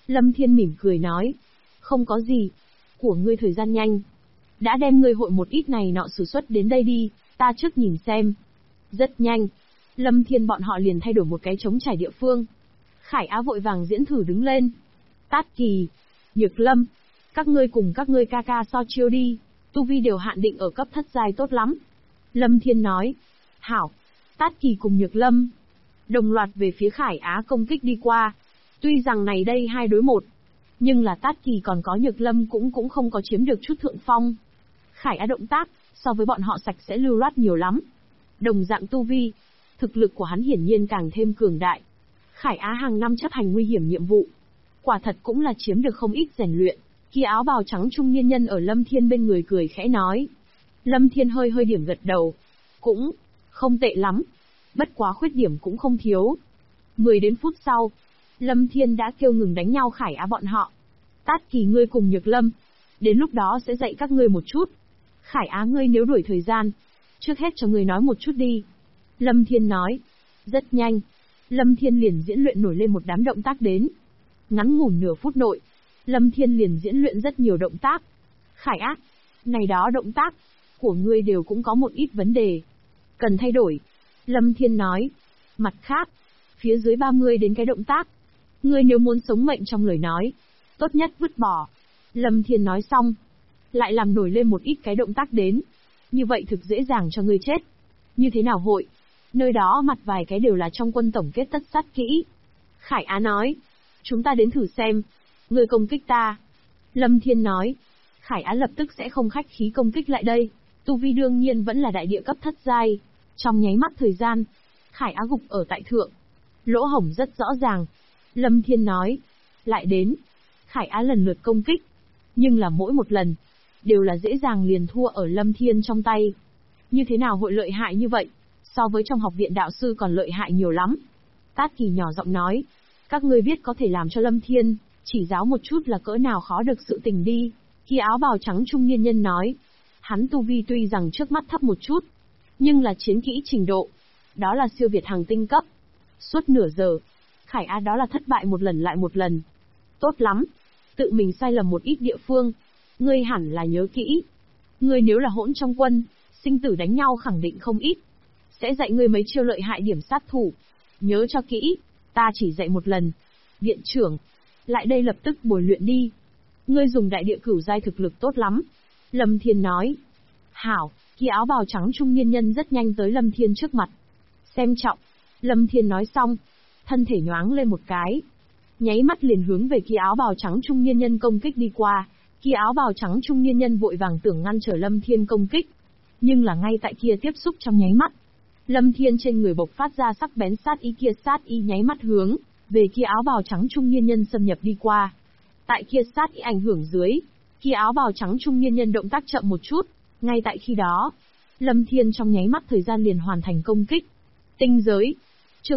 Lâm Thiên mỉm cười nói. Không có gì. Của ngươi thời gian nhanh. Đã đem ngươi hội một ít này nọ sử xuất đến đây đi, ta trước nhìn xem. Rất nhanh. Lâm Thiên bọn họ liền thay đổi một cái trống trải địa phương. Khải Á vội vàng diễn thử đứng lên. Tát Kỳ, Nhược Lâm, các ngươi cùng các ngươi ca ca so chiêu đi, tu vi đều hạn định ở cấp thất giai tốt lắm. Lâm Thiên nói. Hảo. Tát Kỳ cùng Nhược Lâm đồng loạt về phía Khải Á công kích đi qua. Tuy rằng này đây 2 đối 1, nhưng là Tát Kỳ còn có Nhược Lâm cũng không có chiếm được chút thượng phong. Khải Á động tác, so với bọn họ sạch sẽ lưu loát nhiều lắm. Đồng dạng tu vi, thực lực của hắn hiển nhiên càng thêm cường đại. Khải Á hàng năm chấp hành nguy hiểm nhiệm vụ, quả thật cũng là chiếm được không ít rèn luyện. Kia áo bào trắng trung niên nhân ở Lâm Thiên bên người cười khẽ nói. Lâm Thiên hơi hơi điểm gật đầu. Cũng không tệ lắm. Bất quá khuyết điểm cũng không thiếu. 10 đến phút sau, Lâm Thiên đã kêu ngừng đánh nhau Khải Á bọn họ. Tát Kỳ ngươi cùng Nhược Lâm, đến lúc đó sẽ dạy các ngươi một chút. Khải Á ngươi nếu đuổi thời gian, trước hết cho ngươi nói một chút đi. Lâm Thiên nói. Rất nhanh, Lâm Thiên liền diễn luyện nổi lên một đám động tác đến. Ngắn ngủn nửa phút nội, Lâm Thiên liền diễn luyện rất nhiều động tác. Khải Á, này đó động tác của ngươi đều cũng có một ít vấn đề cần thay đổi. Lâm Thiên nói. Mặt khác, phía dưới 30 đến cái động tác, ngươi nếu muốn sống mệnh trong lời nói, tốt nhất vứt bỏ. Lâm Thiên nói xong, lại làm nổi lên một ít cái động tác đến. Như vậy thực dễ dàng cho ngươi chết. Như thế nào hội? Nơi đó mặt vài cái đều là trong quân tổng kết tất sát kỹ. Khải Á nói. Chúng ta đến thử xem. Ngươi công kích ta. Lâm Thiên nói. Khải Á lập tức sẽ không khách khí công kích lại đây. Tu vi đương nhiên vẫn là đại địa cấp thất giai. Trong nháy mắt thời gian, Khải Á gục ở tại thượng. Lỗ hổng rất rõ ràng. Lâm Thiên nói. Lại đến. Khải Á lần lượt công kích. Nhưng là mỗi một lần, đều là dễ dàng liền thua ở Lâm Thiên trong tay. Như thế nào hội lợi hại như vậy? So với trong học viện đạo sư còn lợi hại nhiều lắm. Tát Kỳ nhỏ giọng nói. Các ngươi biết có thể làm cho Lâm Thiên chỉ giáo một chút là cỡ nào khó được sự tình đi. Khi áo bào trắng trung niên nhân nói. Hắn tu vi tuy rằng trước mắt thấp một chút, nhưng là chiến kỹ trình độ, đó là siêu việt hàng tinh cấp. Suốt nửa giờ, Khải Á đó là thất bại một lần lại một lần. Tốt lắm, tự mình sai lầm một ít địa phương, ngươi hẳn là nhớ kỹ. Ngươi nếu là hỗn trong quân, sinh tử đánh nhau khẳng định không ít. Sẽ dạy ngươi mấy chiêu lợi hại điểm sát thủ. Nhớ cho kỹ, ta chỉ dạy một lần. Viện trưởng, lại đây lập tức bồi luyện đi. Ngươi dùng đại địa cửu giai thực lực tốt lắm. Lâm Thiên nói. Hảo, khi áo bào trắng trung niên nhân rất nhanh tới Lâm Thiên trước mặt. Xem trọng. Lâm Thiên nói xong, thân thể nhoáng lên một cái. Nháy mắt liền hướng về kia áo bào trắng trung niên nhân công kích đi qua. Kia áo bào trắng trung niên nhân vội vàng tưởng ngăn trở Lâm Thiên công kích. Nhưng là ngay tại kia tiếp xúc trong nháy mắt, Lâm Thiên trên người bộc phát ra sắc bén sát ý nháy mắt hướng về kia áo bào trắng trung niên nhân xâm nhập đi qua. Tại kia sát ý ảnh hưởng dưới, kia áo bào trắng trung niên nhân động tác chậm một chút, ngay tại khi đó, Lâm Thiên trong nháy mắt thời gian liền hoàn thành công kích. Tinh giới, chương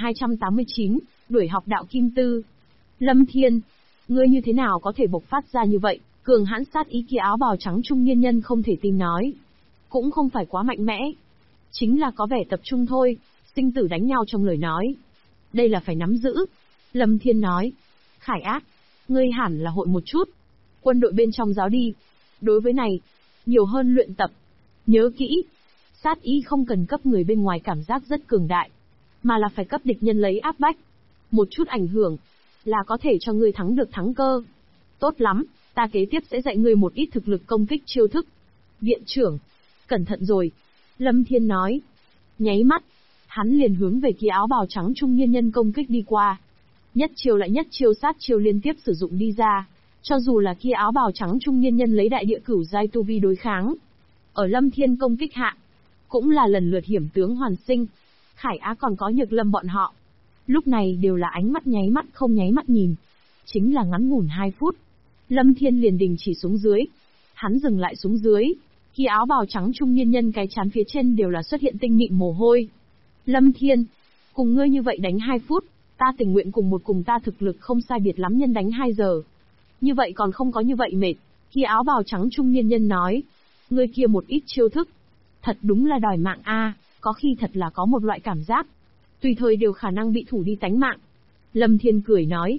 1289, đuổi học đạo kim tư. Lâm Thiên, ngươi như thế nào có thể bộc phát ra như vậy? Cường hãn sát ý kia áo bào trắng trung niên nhân không thể tin nói. Cũng không phải quá mạnh mẽ, chính là có vẻ tập trung thôi, sinh tử đánh nhau trong lời nói. Đây là phải nắm giữ. Lâm Thiên nói. Khải Á, ngươi hẳn là hội một chút. Quân đội bên trong giáo đi. Đối với này, nhiều hơn luyện tập. Nhớ kỹ, sát ý không cần cấp người bên ngoài cảm giác rất cường đại, mà là phải cấp địch nhân lấy áp bách. Một chút ảnh hưởng, là có thể cho ngươi thắng được thắng cơ. Tốt lắm, ta kế tiếp sẽ dạy ngươi một ít thực lực công kích chiêu thức. Viện trưởng, cẩn thận rồi. Lâm Thiên nói. Nháy mắt, hắn liền hướng về kia áo bào trắng trung niên nhân công kích đi qua. Nhất chiêu lại nhất chiêu sát chiêu liên tiếp sử dụng đi ra, cho dù là kia áo bào trắng trung niên nhân lấy đại địa cửu giai tu vi đối kháng. Ở Lâm Thiên công kích hạ, cũng là lần lượt hiểm tướng hoàn sinh. Khải Á còn có Nhược Lâm bọn họ. Lúc này đều là ánh mắt nháy mắt không nháy mắt nhìn. Chính là ngắn ngủn 2 phút. Lâm Thiên liền đình chỉ xuống dưới. Hắn dừng lại xuống dưới. Khi áo bào trắng trung niên nhân cái chán phía trên đều là xuất hiện tinh mịn mồ hôi. Lâm Thiên, cùng ngươi như vậy đánh 2 phút, ta tình nguyện cùng ta thực lực không sai biệt lắm nhân đánh 2 giờ. Như vậy còn không có như vậy mệt. Khi áo bào trắng trung niên nhân nói, ngươi kia một ít chiêu thức, thật đúng là đòi mạng a, có khi thật là có một loại cảm giác, tùy thời đều khả năng bị thủ đi tánh mạng. Lâm Thiên cười nói,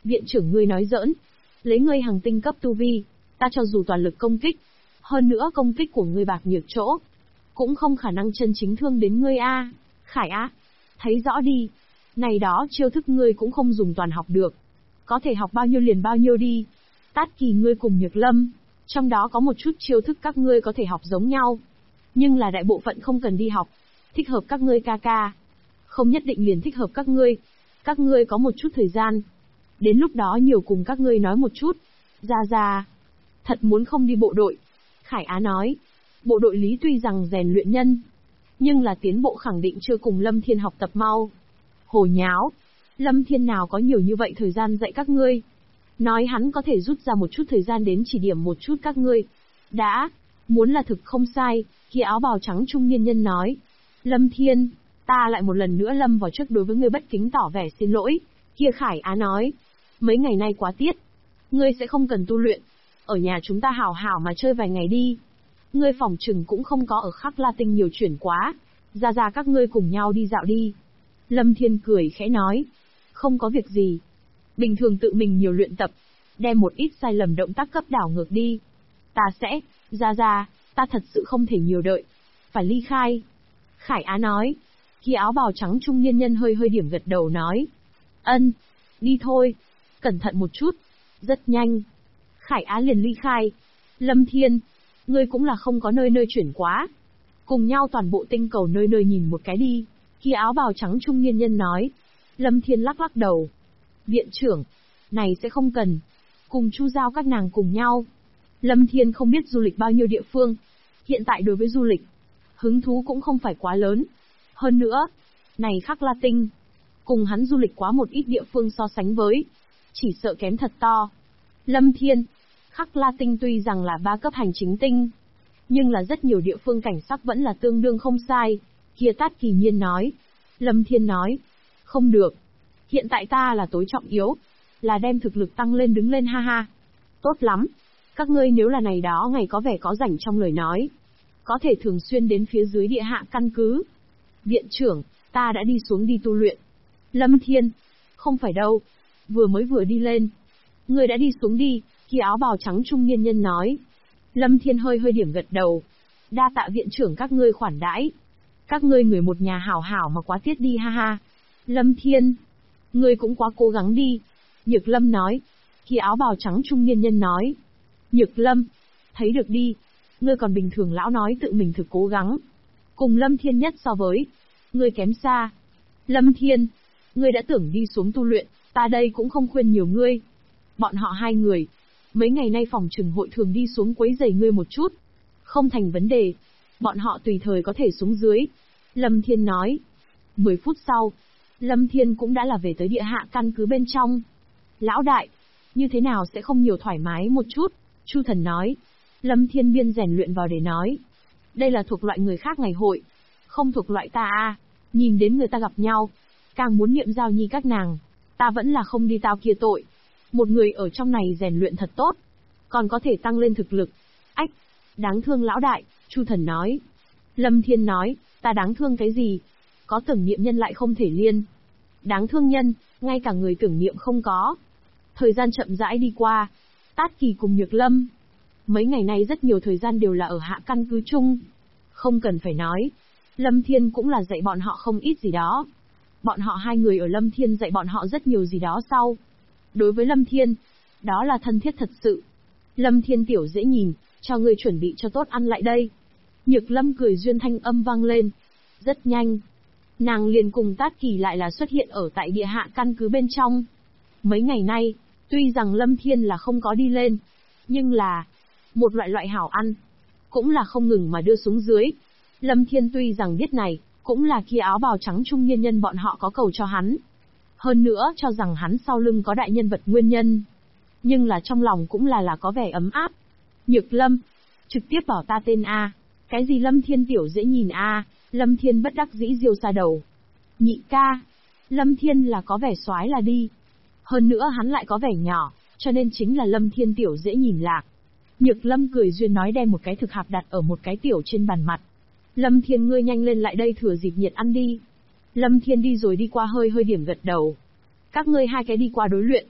Viện trưởng ngươi nói giỡn. Lấy ngươi hàng tinh cấp tu vi, ta cho dù toàn lực công kích, hơn nữa công kích của ngươi bạc nhược chỗ, cũng không khả năng chân chính thương đến ngươi a. Khải á, thấy rõ đi. Này đó chiêu thức ngươi cũng không dùng toàn học được. Có thể học bao nhiêu liền bao nhiêu đi. Tát Kỳ ngươi cùng Nhược Lâm, trong đó có một chút chiêu thức các ngươi có thể học giống nhau. Nhưng là đại bộ phận không cần đi học. Thích hợp các ngươi ca ca. Không nhất định liền thích hợp các ngươi. Các ngươi có một chút thời gian. Đến lúc đó nhiều cùng các ngươi nói một chút. Ra. Thật muốn không đi bộ đội. Khải Á nói. Bộ đội lý tuy rằng rèn luyện nhân, nhưng là tiến bộ khẳng định chưa cùng Lâm Thiên học tập mau. Hồ nháo. Lâm Thiên nào có nhiều như vậy thời gian dạy các ngươi. Nói hắn có thể rút ra một chút thời gian đến chỉ điểm một chút các ngươi. Đã, muốn là thực không sai, kia áo bào trắng trung niên nhân nói. Lâm Thiên, ta lại một lần nữa lâm vào trước đối với ngươi bất kính tỏ vẻ xin lỗi. Kia Khải Á nói. Mấy ngày nay quá tiết. Ngươi sẽ không cần tu luyện. Ở nhà chúng ta hảo hảo mà chơi vài ngày đi. Ngươi phỏng chừng cũng không có ở Khắc La Tinh nhiều chuyển quá. Ra các ngươi cùng nhau đi dạo đi. Lâm Thiên cười khẽ nói. Không có việc gì. Bình thường tự mình nhiều luyện tập. Đem một ít sai lầm động tác cấp đảo ngược đi. Ta sẽ, ra, ta thật sự không thể nhiều đợi. Phải ly khai. Khải Á nói. Khi áo bào trắng trung niên nhân hơi điểm gật đầu nói. Ân, đi thôi. Cẩn thận một chút. Rất nhanh. Khải Á liền ly khai. Lâm Thiên, ngươi cũng là không có nơi chuyển quá. Cùng nhau toàn bộ tinh cầu nơi nhìn một cái đi. Khi áo bào trắng trung niên nhân nói. Lâm Thiên lắc đầu. Viện trưởng, này sẽ không cần. Cùng Chu Giao các nàng cùng nhau. Lâm Thiên không biết du lịch bao nhiêu địa phương. Hiện tại đối với du lịch, hứng thú cũng không phải quá lớn. Hơn nữa, này Khắc La Tinh, cùng hắn du lịch quá một ít địa phương so sánh với, chỉ sợ kém thật to. Lâm Thiên, Khắc La Tinh tuy rằng là 3 cấp hành chính tinh, nhưng là rất nhiều địa phương cảnh sắc vẫn là tương đương không sai. Kia Tát Kỳ Nhiên nói. Lâm Thiên nói. Không được. Hiện tại ta là tối trọng yếu. Là đem thực lực tăng lên đứng lên ha. Tốt lắm. Các ngươi nếu là này đó ngày có vẻ có rảnh trong lời nói, có thể thường xuyên đến phía dưới địa hạ căn cứ. Viện trưởng, ta đã đi xuống đi tu luyện. Lâm Thiên. Không phải đâu. Vừa đi lên. Ngươi đã đi xuống đi, khi áo bào trắng trung niên nhân nói. Lâm Thiên hơi điểm gật đầu. Đa tạ viện trưởng các ngươi khoản đãi. Các ngươi người một nhà hảo hảo mà quá tiết đi ha. Lâm Thiên, ngươi cũng quá cố gắng đi. Nhược Lâm nói. Khi áo bào trắng trung niên nhân nói. Nhược Lâm, thấy được đi. Ngươi còn bình thường lão nói tự mình thực cố gắng. Cùng Lâm Thiên nhất so với, ngươi kém xa. Lâm Thiên, ngươi đã tưởng đi xuống tu luyện, ta đây cũng không khuyên nhiều ngươi. Bọn họ hai người, mấy ngày nay phòng trừng hội thường đi xuống quấy rầy ngươi một chút. Không thành vấn đề. Bọn họ tùy thời có thể xuống dưới. Lâm Thiên nói. 10 phút sau, Lâm Thiên cũng đã là về tới địa hạ căn cứ bên trong. Lão đại, như thế nào sẽ không nhiều thoải mái một chút? Chu Thần nói. Lâm Thiên biên rèn luyện vào để nói. Đây là thuộc loại người khác ngày hội. Không thuộc loại ta a. Nhìn đến người ta gặp nhau, càng muốn niệm giao nhi các nàng. Ta vẫn là không đi tao kia tội. Một người ở trong này rèn luyện thật tốt, còn có thể tăng lên thực lực. Ách, đáng thương lão đại, Chu Thần nói. Lâm Thiên nói, ta đáng thương cái gì? Có tưởng niệm nhân lại không thể liên. Đáng thương nhân, ngay cả người tưởng niệm không có. Thời gian chậm rãi đi qua. Tát Kỳ cùng Nhược Lâm. Mấy ngày nay rất nhiều thời gian đều là ở hạ căn cứ chung. Không cần phải nói. Lâm Thiên cũng là dạy bọn họ không ít gì đó. Bọn họ hai người ở Lâm Thiên dạy bọn họ rất nhiều gì đó sau. Đối với Lâm Thiên, đó là thân thiết thật sự. Lâm Thiên tiểu dễ nhìn, cho ngươi chuẩn bị cho tốt ăn lại đây. Nhược Lâm cười duyên thanh âm vang lên. Rất nhanh. Nàng liền cùng Tát Kỳ lại là xuất hiện ở tại địa hạ căn cứ bên trong. Mấy ngày nay, tuy rằng Lâm Thiên là không có đi lên, nhưng là một loại hảo ăn, cũng là không ngừng mà đưa xuống dưới. Lâm Thiên tuy rằng biết này, cũng là kia áo bào trắng trung niên nhân bọn họ có cầu cho hắn. Hơn nữa cho rằng hắn sau lưng có đại nhân vật nguyên nhân. Nhưng là trong lòng cũng là có vẻ ấm áp. Nhược Lâm, trực tiếp bảo ta tên A. Cái gì Lâm Thiên tiểu dễ nhìn A. Lâm Thiên bất đắc dĩ diêu xa đầu. Nhị ca. Lâm Thiên là có vẻ soái là đi. Hơn nữa hắn lại có vẻ nhỏ, cho nên chính là Lâm Thiên tiểu dễ nhìn lạc. Nhược Lâm cười duyên nói đem một cái thực hạp đặt ở một cái tiểu trên bàn mặt. Lâm Thiên ngươi nhanh lên lại đây thừa dịp nhiệt ăn đi. Lâm Thiên đi rồi đi qua hơi điểm gật đầu. Các ngươi hai cái đi qua đối luyện.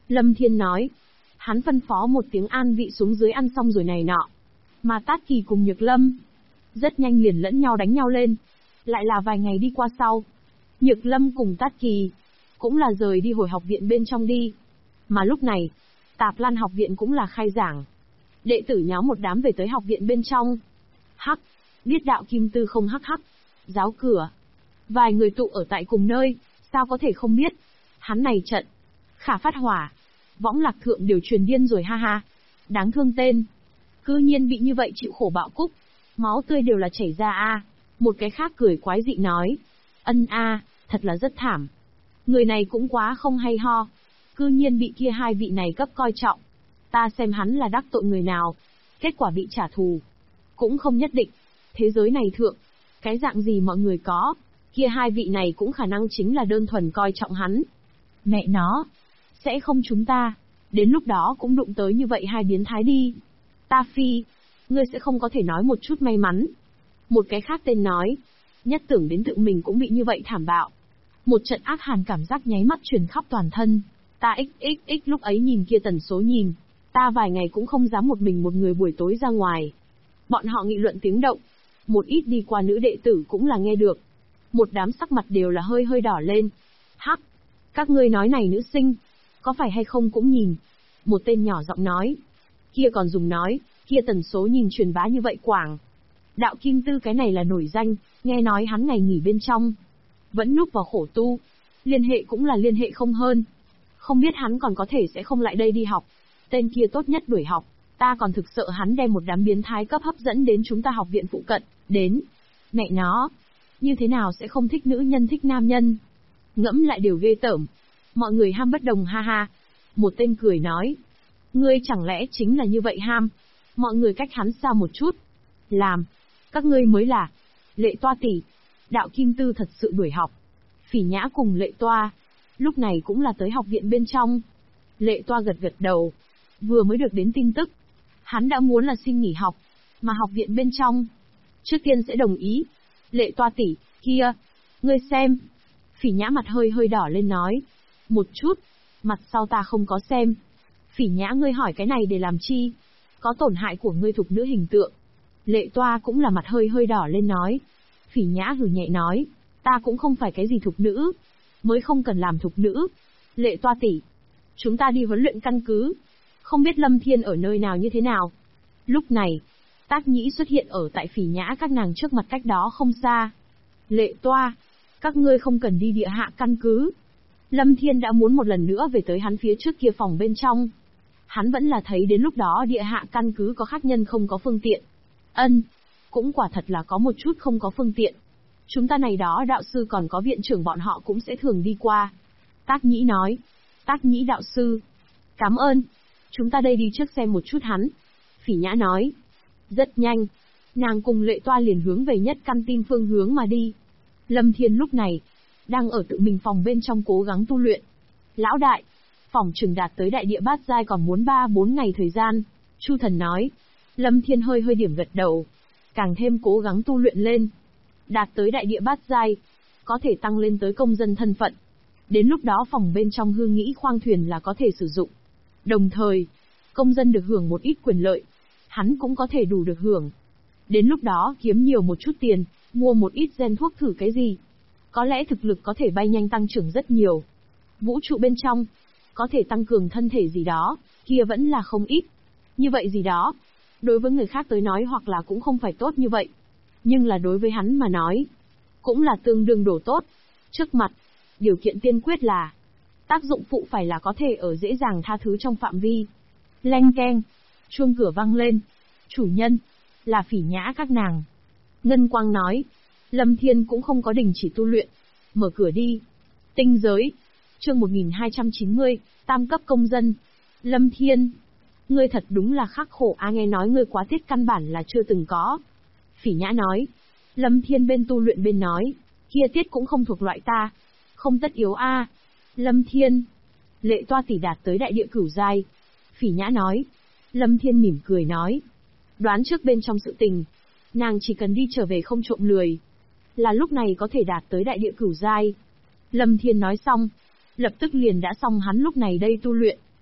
Lâm Thiên nói. Hắn phân phó một tiếng an vị xuống dưới ăn xong rồi này nọ. Mà Tát Kỳ cùng Nhược Lâm rất nhanh liền lẫn nhau đánh nhau lên. Lại là vài ngày đi qua sau, Nhược Lâm cùng Tát Kỳ cũng là rời đi hồi học viện bên trong đi. Mà lúc này, Tạp Lan học viện cũng là khai giảng. Đệ tử nháo một đám về tới học viện bên trong. Hắc, biết đạo Kim Tư không hắc hắc. Giáo cửa. Vài người tụ ở tại cùng nơi, sao có thể không biết. Hắn này trận. Khả phát hỏa. Võng Lạc Thượng đều truyền điên rồi ha ha. Đáng thương tên. Cư nhiên bị như vậy chịu khổ bạo cúc. Máu tươi đều là chảy ra a. Một cái khác cười quái dị nói. Ân a, thật là rất thảm. Người này cũng quá không hay ho. Cư nhiên bị kia hai vị này cấp coi trọng. Ta xem hắn là đắc tội người nào. Kết quả bị trả thù. Cũng không nhất định. Thế giới này thượng. Cái dạng gì mọi người có. Kia hai vị này cũng khả năng chính là đơn thuần coi trọng hắn. Mẹ nó. Sẽ không chúng ta. Đến lúc đó cũng đụng tới như vậy hai biến thái đi. Ta phi. Ngươi sẽ không có thể nói một chút may mắn. Một cái khác tên nói. Nhất tưởng đến tự mình cũng bị như vậy thảm bạo. Một trận ác hàn cảm giác nháy mắt truyền khắp toàn thân. Ta xxx lúc ấy nhìn kia tần số nhìn. Ta vài ngày cũng không dám một mình một người buổi tối ra ngoài. Bọn họ nghị luận tiếng động. Một ít đi qua nữ đệ tử cũng là nghe được. Một đám sắc mặt đều là hơi hơi đỏ lên. Hắc, các ngươi nói này nữ sinh, có phải hay không cũng nhìn. Một tên nhỏ giọng nói. Kia còn dùng nói, kia tần số nhìn truyền bá như vậy quảng. Đạo Kim Tư cái này là nổi danh, nghe nói hắn ngày nghỉ bên trong. Vẫn núp vào khổ tu. Liên hệ cũng là liên hệ không hơn. Không biết hắn còn có thể sẽ không lại đây đi học. Tên kia tốt nhất đuổi học. Ta còn thực sợ hắn đem một đám biến thái cấp hấp dẫn đến chúng ta học viện phụ cận, đến. Mẹ nó. Như thế nào sẽ không thích nữ nhân thích nam nhân. Ngẫm lại đều ghê tởm. Mọi người ham bất đồng ha ha. Một tên cười nói. Ngươi chẳng lẽ chính là như vậy ham. Mọi người cách hắn xa một chút. Làm. Các ngươi mới là. Lệ Toa tỷ. Đạo Kim Tư thật sự đuổi học. Phỉ Nhã cùng Lệ Toa. Lúc này cũng là tới học viện bên trong. Lệ Toa gật gật đầu. Vừa mới được đến tin tức. Hắn đã muốn là xin nghỉ học. Mà học viện bên trong. Trước tiên sẽ đồng ý. Lệ Toa tỷ, kia. Ngươi xem. Phỉ Nhã mặt hơi hơi đỏ lên nói. Một chút. Mặt sau ta không có xem. Phỉ Nhã ngươi hỏi cái này để làm chi? Có tổn hại của ngươi thục nữ hình tượng. Lệ Toa cũng là mặt hơi hơi đỏ lên nói. Phỉ Nhã hừ nhẹ nói. Ta cũng không phải cái gì thục nữ. Mới không cần làm thục nữ. Lệ Toa tỷ. Chúng ta đi huấn luyện căn cứ. Không biết Lâm Thiên ở nơi nào như thế nào. Lúc này, Tác Nhĩ xuất hiện ở tại Phỉ Nhã các nàng trước mặt cách đó không xa. Lệ Toa. Các ngươi không cần đi địa hạ căn cứ. Lâm Thiên đã muốn một lần nữa về tới hắn phía trước kia phòng bên trong. Hắn vẫn là thấy đến lúc đó địa hạ căn cứ có khách nhân không có phương tiện. Cũng quả thật là có một chút không có phương tiện. Chúng ta này đó đạo sư còn có viện trưởng bọn họ cũng sẽ thường đi qua. Tác Nhĩ nói. Tác Nhĩ đạo sư. Cảm ơn. Chúng ta đây đi trước xem một chút hắn. Phỉ Nhã nói. Rất nhanh. Nàng cùng Lệ Toa liền hướng về nhất căn tin phương hướng mà đi. Lâm Thiên lúc này, đang ở tự mình phòng bên trong cố gắng tu luyện. Lão đại, phòng trừng đạt tới đại địa bát giai còn muốn 3-4 ngày thời gian. Chu Thần nói. Lâm Thiên hơi hơi điểm gật đầu. Càng thêm cố gắng tu luyện lên. Đạt tới đại địa bát giai, có thể tăng lên tới công dân thân phận. Đến lúc đó phòng bên trong hư nghĩ khoang thuyền là có thể sử dụng. Đồng thời, công dân được hưởng một ít quyền lợi. Hắn cũng có thể đủ được hưởng. Đến lúc đó kiếm nhiều một chút tiền, mua một ít gen thuốc thử cái gì. Có lẽ thực lực có thể bay nhanh tăng trưởng rất nhiều. Vũ trụ bên trong, có thể tăng cường thân thể gì đó, kia vẫn là không ít. Như vậy gì đó, đối với người khác tới nói hoặc là cũng không phải tốt như vậy. Nhưng là đối với hắn mà nói, cũng là tương đương đồ tốt. Trước mặt, điều kiện tiên quyết là, tác dụng phụ phải là có thể ở dễ dàng tha thứ trong phạm vi. Leng keng, chuông cửa vang lên. Chủ nhân, là Phỉ Nhã các nàng. Ngân Quang nói. Lâm Thiên cũng không có đình chỉ tu luyện. Mở cửa đi. Tinh giới. Chương 1290, tam cấp công dân. Lâm Thiên. Ngươi thật đúng là khắc khổ nghe nói ngươi quá tiết căn bản là chưa từng có. Phỉ Nhã nói. Lâm Thiên bên tu luyện bên nói. Kia tiết cũng không thuộc loại ta. Không tất yếu Lâm Thiên. Lệ Toa tỷ đạt tới đại địa cửu giai. Phỉ Nhã nói. Lâm Thiên mỉm cười nói. Đoán trước bên trong sự tình. Nàng chỉ cần đi trở về không trộm lười. Là lúc này có thể đạt tới đại địa cửu giai. Lâm Thiên nói xong. Lập tức liền đã xong hắn lúc này đây tu luyện.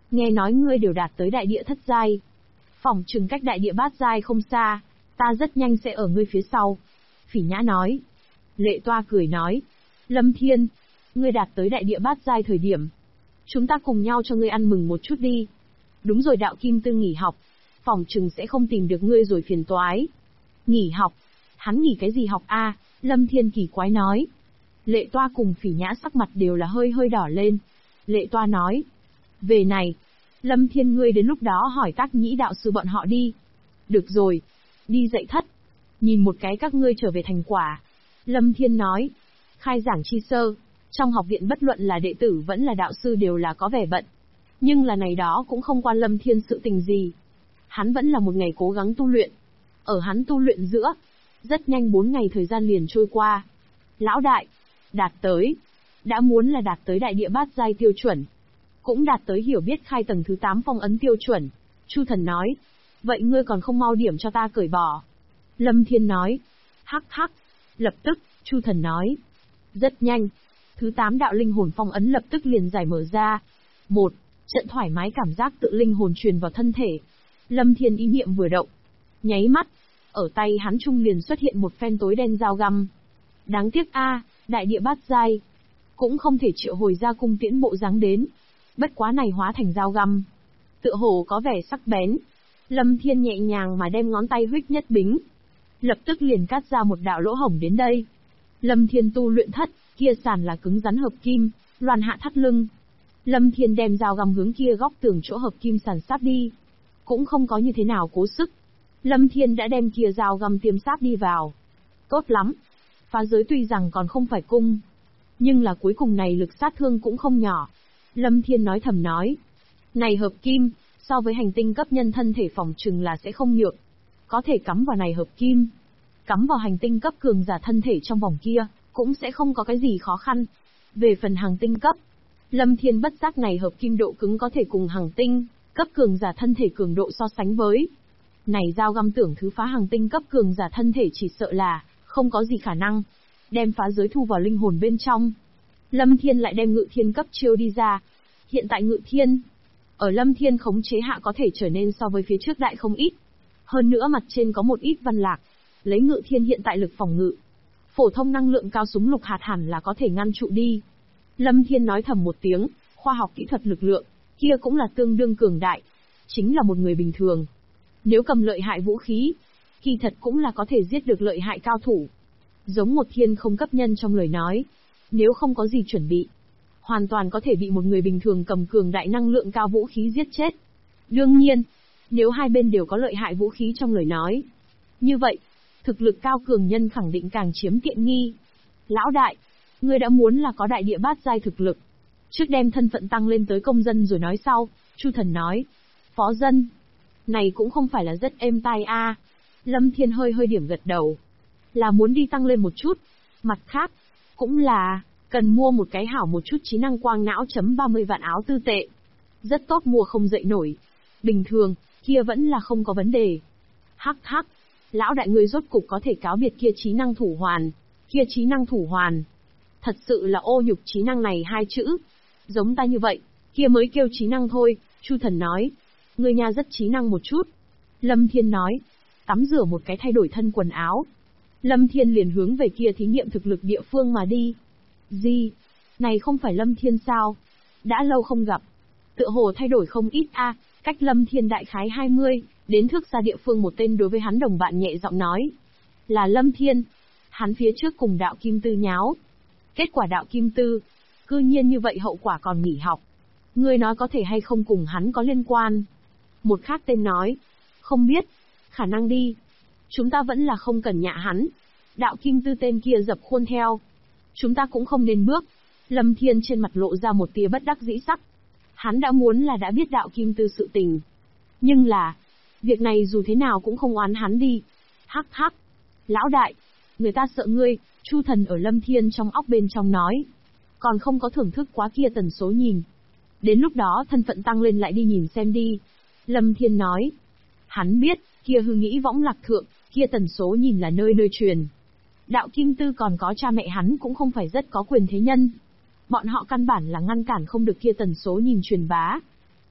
Nghe nói ngươi đều đạt tới đại địa thất giai. Phỏng chừng cách đại địa bát giai không xa, ta rất nhanh sẽ ở ngươi phía sau. Phỉ Nhã nói. Lệ Toa cười nói. Lâm Thiên, ngươi đạt tới đại địa bát giai thời điểm. Chúng ta cùng nhau cho ngươi ăn mừng một chút đi. Đúng rồi, Đạo Kim Tư nghỉ học. Phỏng chừng sẽ không tìm được ngươi rồi phiền toái. Nghỉ học? Hắn nghỉ cái gì học a? Lâm Thiên kỳ quái nói. Lệ Toa cùng Phỉ Nhã sắc mặt đều là hơi hơi đỏ lên. Lệ Toa nói. Về này, Lâm Thiên ngươi đến lúc đó hỏi các nhĩ đạo sư bọn họ đi. Được rồi. Đi dạy thất. Nhìn một cái các ngươi trở về thành quả. Lâm Thiên nói. Khai giảng chi sơ. Trong học viện bất luận là đệ tử vẫn là đạo sư đều là có vẻ bận. Nhưng là này đó cũng không quan Lâm Thiên sự tình gì. Hắn vẫn là một ngày cố gắng tu luyện. Ở hắn tu luyện giữa, rất nhanh 4 ngày thời gian liền trôi qua. Lão đại, đạt tới. Đã muốn là đạt tới đại địa bát giai tiêu chuẩn. Cũng đạt tới hiểu biết khai tầng thứ 8 phong ấn tiêu chuẩn. Chu Thần nói. Vậy ngươi còn không mau điểm cho ta cởi bỏ. Lâm Thiên nói. Hắc hắc. Lập tức, Chu Thần nói. Rất nhanh. Thứ 8 đạo linh hồn phong ấn lập tức liền giải mở ra. Một trận thoải mái cảm giác tự linh hồn truyền vào thân thể. Lâm Thiên ý niệm vừa động. Nháy mắt. Ở tay hắn trung liền xuất hiện một phen tối đen dao găm. Đáng tiếc a, đại địa bát giai. Cũng không thể triệu hồi ra cung tiễn bộ dáng đến. Bất quá này hóa thành dao găm. Tựa hồ có vẻ sắc bén. Lâm Thiên nhẹ nhàng mà đem ngón tay huých nhất bính. Lập tức liền cắt ra một đạo lỗ hổng đến đây. Lâm Thiên tu luyện thất, kia sàn là cứng rắn hợp kim, loàn hạ thắt lưng. Lâm Thiên đem dao găm hướng kia góc tường chỗ hợp kim sàn sáp đi. Cũng không có như thế nào cố sức. Lâm Thiên đã đem kia dao găm tiêm sáp đi vào. Tốt lắm. Phá giới tuy rằng còn không phải cung. Nhưng là cuối cùng này lực sát thương cũng không nhỏ. Lâm Thiên nói thầm nói. Này hợp kim, so với hành tinh cấp nhân thân thể phòng trừng là sẽ không nhược. Có thể cắm vào này hợp kim. Cắm vào hành tinh cấp cường giả thân thể trong vòng kia, cũng sẽ không có cái gì khó khăn. Về phần hành tinh cấp, Lâm Thiên bất giác này hợp kim độ cứng có thể cùng hành tinh cấp cường giả thân thể cường độ so sánh với. Này dao găm tưởng thứ phá hành tinh cấp cường giả thân thể chỉ sợ là không có gì khả năng. Đem phá giới thu vào linh hồn bên trong. Lâm Thiên lại đem Ngự Thiên cấp chiêu đi ra. Hiện tại Ngự Thiên, ở Lâm Thiên khống chế hạ có thể trở nên so với phía trước đại không ít. Hơn nữa mặt trên có một ít văn lạc. Lấy Ngự Thiên hiện tại lực phòng ngự, phổ thông năng lượng cao súng lục hạt hẳn là có thể ngăn trụ đi. Lâm Thiên nói thầm một tiếng, khoa học kỹ thuật lực lượng, kia cũng là tương đương cường đại. Chính là một người bình thường. Nếu cầm lợi hại vũ khí, kỳ thật cũng là có thể giết được lợi hại cao thủ. Giống một thiên không cấp nhân trong lời nói. Nếu không có gì chuẩn bị, hoàn toàn có thể bị một người bình thường cầm cường đại năng lượng cao vũ khí giết chết. Đương nhiên, nếu hai bên đều có lợi hại vũ khí trong lời nói. Như vậy, thực lực cao cường nhân khẳng định càng chiếm tiện nghi. Lão đại, ngươi đã muốn là có đại địa bát giai thực lực. Trước đem thân phận tăng lên tới công dân rồi nói sau, Chu Thần nói. Phó dân. Này cũng không phải là rất êm tai a. Lâm Thiên hơi hơi điểm gật đầu. Là muốn đi tăng lên một chút. Mặt khác, cũng là, cần mua một cái hảo một chút trí năng quang não chấm 30 vạn áo tư tệ. Rất tốt mua không dậy nổi. Bình thường, kia vẫn là không có vấn đề. Hắc hắc. Lão đại ngươi rốt cục có thể cáo biệt kia trí năng thủ hoàn. Kia trí năng thủ hoàn. Thật sự là ô nhục trí năng này hai chữ. Giống ta như vậy, kia mới kêu trí năng thôi, Chu Thần nói. Ngươi nha rất trí năng một chút. Lâm Thiên nói. Tắm rửa một cái thay đổi thân quần áo. Lâm Thiên liền hướng về kia thí nghiệm thực lực địa phương mà đi. Gì? Này không phải Lâm Thiên sao? Đã lâu không gặp. Tựa hồ thay đổi không ít a. Cách Lâm Thiên đại khái 20, đến thước xa địa phương một tên đối với hắn đồng bạn nhẹ giọng nói. Là Lâm Thiên. Hắn phía trước cùng đạo Kim Tư nháo. Kết quả đạo Kim Tư, cư nhiên như vậy hậu quả còn nghỉ học. Ngươi nói có thể hay không cùng hắn có liên quan? Một khác tên nói. Không biết. Khả năng đi. Chúng ta vẫn là không cần nhạ hắn. Đạo Kim Tư tên kia dập khuôn theo. Chúng ta cũng không nên bước. Lâm Thiên trên mặt lộ ra một tia bất đắc dĩ sắc. Hắn đã muốn là đã biết đạo Kim Tư sự tình. Nhưng là, việc này dù thế nào cũng không oán hắn đi. Hắc hắc. Lão đại, người ta sợ ngươi, Chu Thần ở Lâm Thiên trong óc bên trong nói. Còn không có thưởng thức quá kia tần số nhìn. Đến lúc đó thân phận tăng lên lại đi nhìn xem đi. Lâm Thiên nói. Hắn biết, kia hư nghĩ võng lạc thượng, kia tần số nhìn là nơi nơi truyền. Đạo Kim Tư còn có cha mẹ hắn cũng không phải rất có quyền thế nhân. Bọn họ căn bản là ngăn cản không được kia tần số nhìn truyền bá.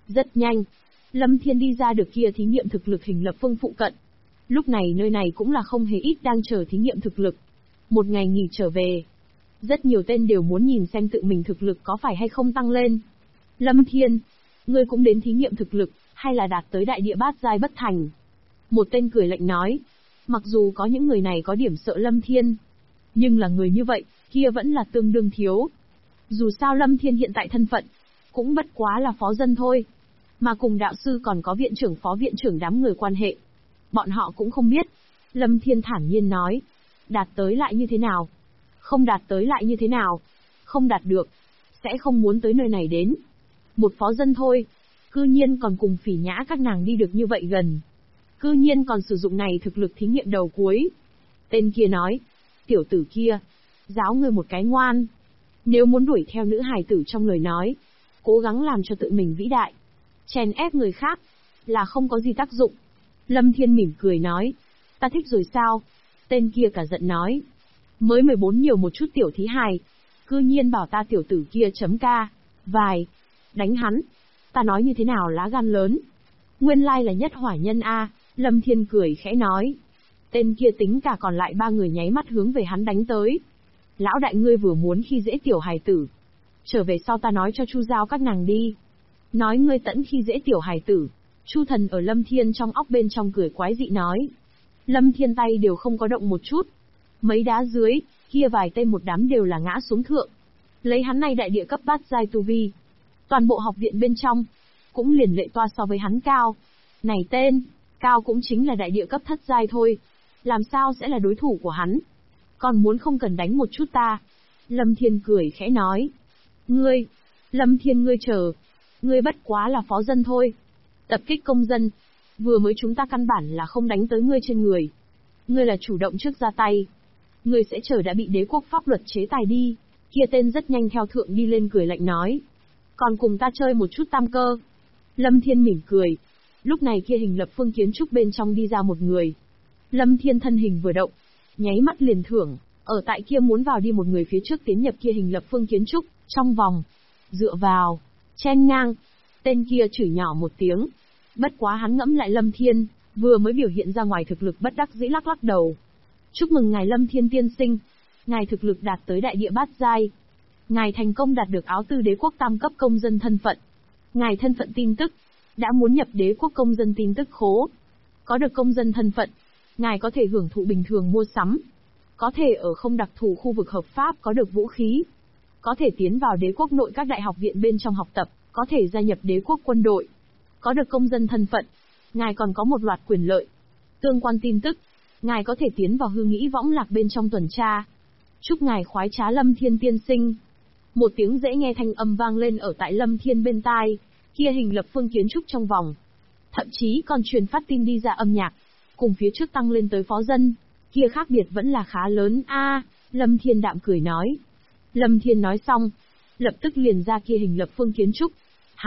Rất nhanh, Lâm Thiên đi ra được kia thí nghiệm thực lực hình lập phương phụ cận. Lúc này nơi này cũng là không hề ít đang chờ thí nghiệm thực lực. Một ngày nghỉ trở về, rất nhiều tên đều muốn nhìn xem tự mình thực lực có phải hay không tăng lên. Lâm Thiên, ngươi cũng đến thí nghiệm thực lực, hay là đạt tới đại địa bát giai bất thành? Một tên cười lạnh nói. Mặc dù có những người này có điểm sợ Lâm Thiên, nhưng là người như vậy, kia vẫn là tương đương thiếu. Dù sao Lâm Thiên hiện tại thân phận, cũng bất quá là phó dân thôi. Mà cùng đạo sư còn có viện trưởng phó viện trưởng đám người quan hệ. Bọn họ cũng không biết. Lâm Thiên thản nhiên nói. Đạt tới lại như thế nào? Không đạt tới lại như thế nào? Không đạt được, sẽ không muốn tới nơi này đến. Một phó dân thôi, cư nhiên còn cùng Phỉ Nhã các nàng đi được như vậy gần. Cư nhiên còn sử dụng này thực lực thí nghiệm đầu cuối. Tên kia nói, tiểu tử kia, giáo ngươi một cái ngoan. Nếu muốn đuổi theo nữ hài tử trong lời nói, cố gắng làm cho tự mình vĩ đại. Chèn ép người khác, là không có gì tác dụng. Lâm Thiên mỉm cười nói, ta thích rồi sao? Tên kia cả giận nói, mới 14 nhiều một chút tiểu thí hài, cư nhiên bảo ta tiểu tử kia chấm ca, vài, đánh hắn. Ta nói như thế nào lá gan lớn. Nguyên lai là nhất hỏa nhân a. Lâm Thiên cười khẽ nói. Tên kia tính cả còn lại 3 người nháy mắt hướng về hắn đánh tới. Lão đại ngươi vừa muốn khi dễ tiểu hài tử. Trở về sau ta nói cho Chu Giao các nàng đi. Nói ngươi tẫn khi dễ tiểu hài tử. Chu Thần ở Lâm Thiên trong óc bên trong cười quái dị nói. Lâm Thiên tay đều không có động một chút. Mấy đá dưới, kia vài tên một đám đều là ngã xuống thượng. Lấy hắn này đại địa cấp bát giai tu vi. Toàn bộ học viện bên trong, cũng liền lệ toa so với hắn cao. Này tên, cao cũng chính là đại địa cấp thất giai thôi. Làm sao sẽ là đối thủ của hắn? Còn muốn không cần đánh một chút ta. Lâm Thiên cười khẽ nói. Ngươi, Lâm Thiên ngươi chờ. Ngươi bất quá là phó dân thôi. Tập kích công dân. Vừa mới chúng ta căn bản là không đánh tới ngươi trên người. Ngươi là chủ động trước ra tay. Ngươi sẽ chờ đã bị đế quốc pháp luật chế tài đi. Kia tên rất nhanh theo thượng đi lên cười lạnh nói. Còn cùng ta chơi một chút tam cơ. Lâm Thiên mỉm cười. Lúc này kia hình lập phương kiến trúc bên trong đi ra một người. Lâm Thiên thân hình vừa động, nháy mắt liền thưởng, ở tại kia muốn vào đi một người phía trước tiến nhập kia hình lập phương kiến trúc, trong vòng. Dựa vào, chen ngang. Tên kia chửi nhỏ một tiếng. Bất quá hắn ngẫm lại Lâm Thiên, vừa mới biểu hiện ra ngoài thực lực bất đắc dĩ lắc lắc đầu. Chúc mừng ngài Lâm Thiên tiên sinh. Ngài thực lực đạt tới đại địa bát giai. Ngài thành công đạt được áo tư đế quốc tam cấp công dân thân phận. Ngài thân phận tin tức, đã muốn nhập đế quốc công dân tin tức khố. Có được công dân thân phận, ngài có thể hưởng thụ bình thường mua sắm. Có thể ở không đặc thù khu vực hợp pháp có được vũ khí. Có thể tiến vào đế quốc nội các đại học viện bên trong học tập, có thể gia nhập đế quốc quân đội. Có được công dân thân phận, ngài còn có một loạt quyền lợi. Tương quan tin tức, ngài có thể tiến vào hư nghĩ võng lạc bên trong tuần tra. Chúc ngài khoái trá Lâm Thiên tiên sinh. Một tiếng dễ nghe thanh âm vang lên ở tại Lâm Thiên bên tai, kia hình lập phương kiến trúc trong vòng. Thậm chí còn truyền phát tin đi ra âm nhạc, cùng phía trước tăng lên tới phó dân, kia khác biệt vẫn là khá lớn a. Lâm Thiên đạm cười nói. Lâm Thiên nói xong, lập tức liền ra kia hình lập phương kiến trúc.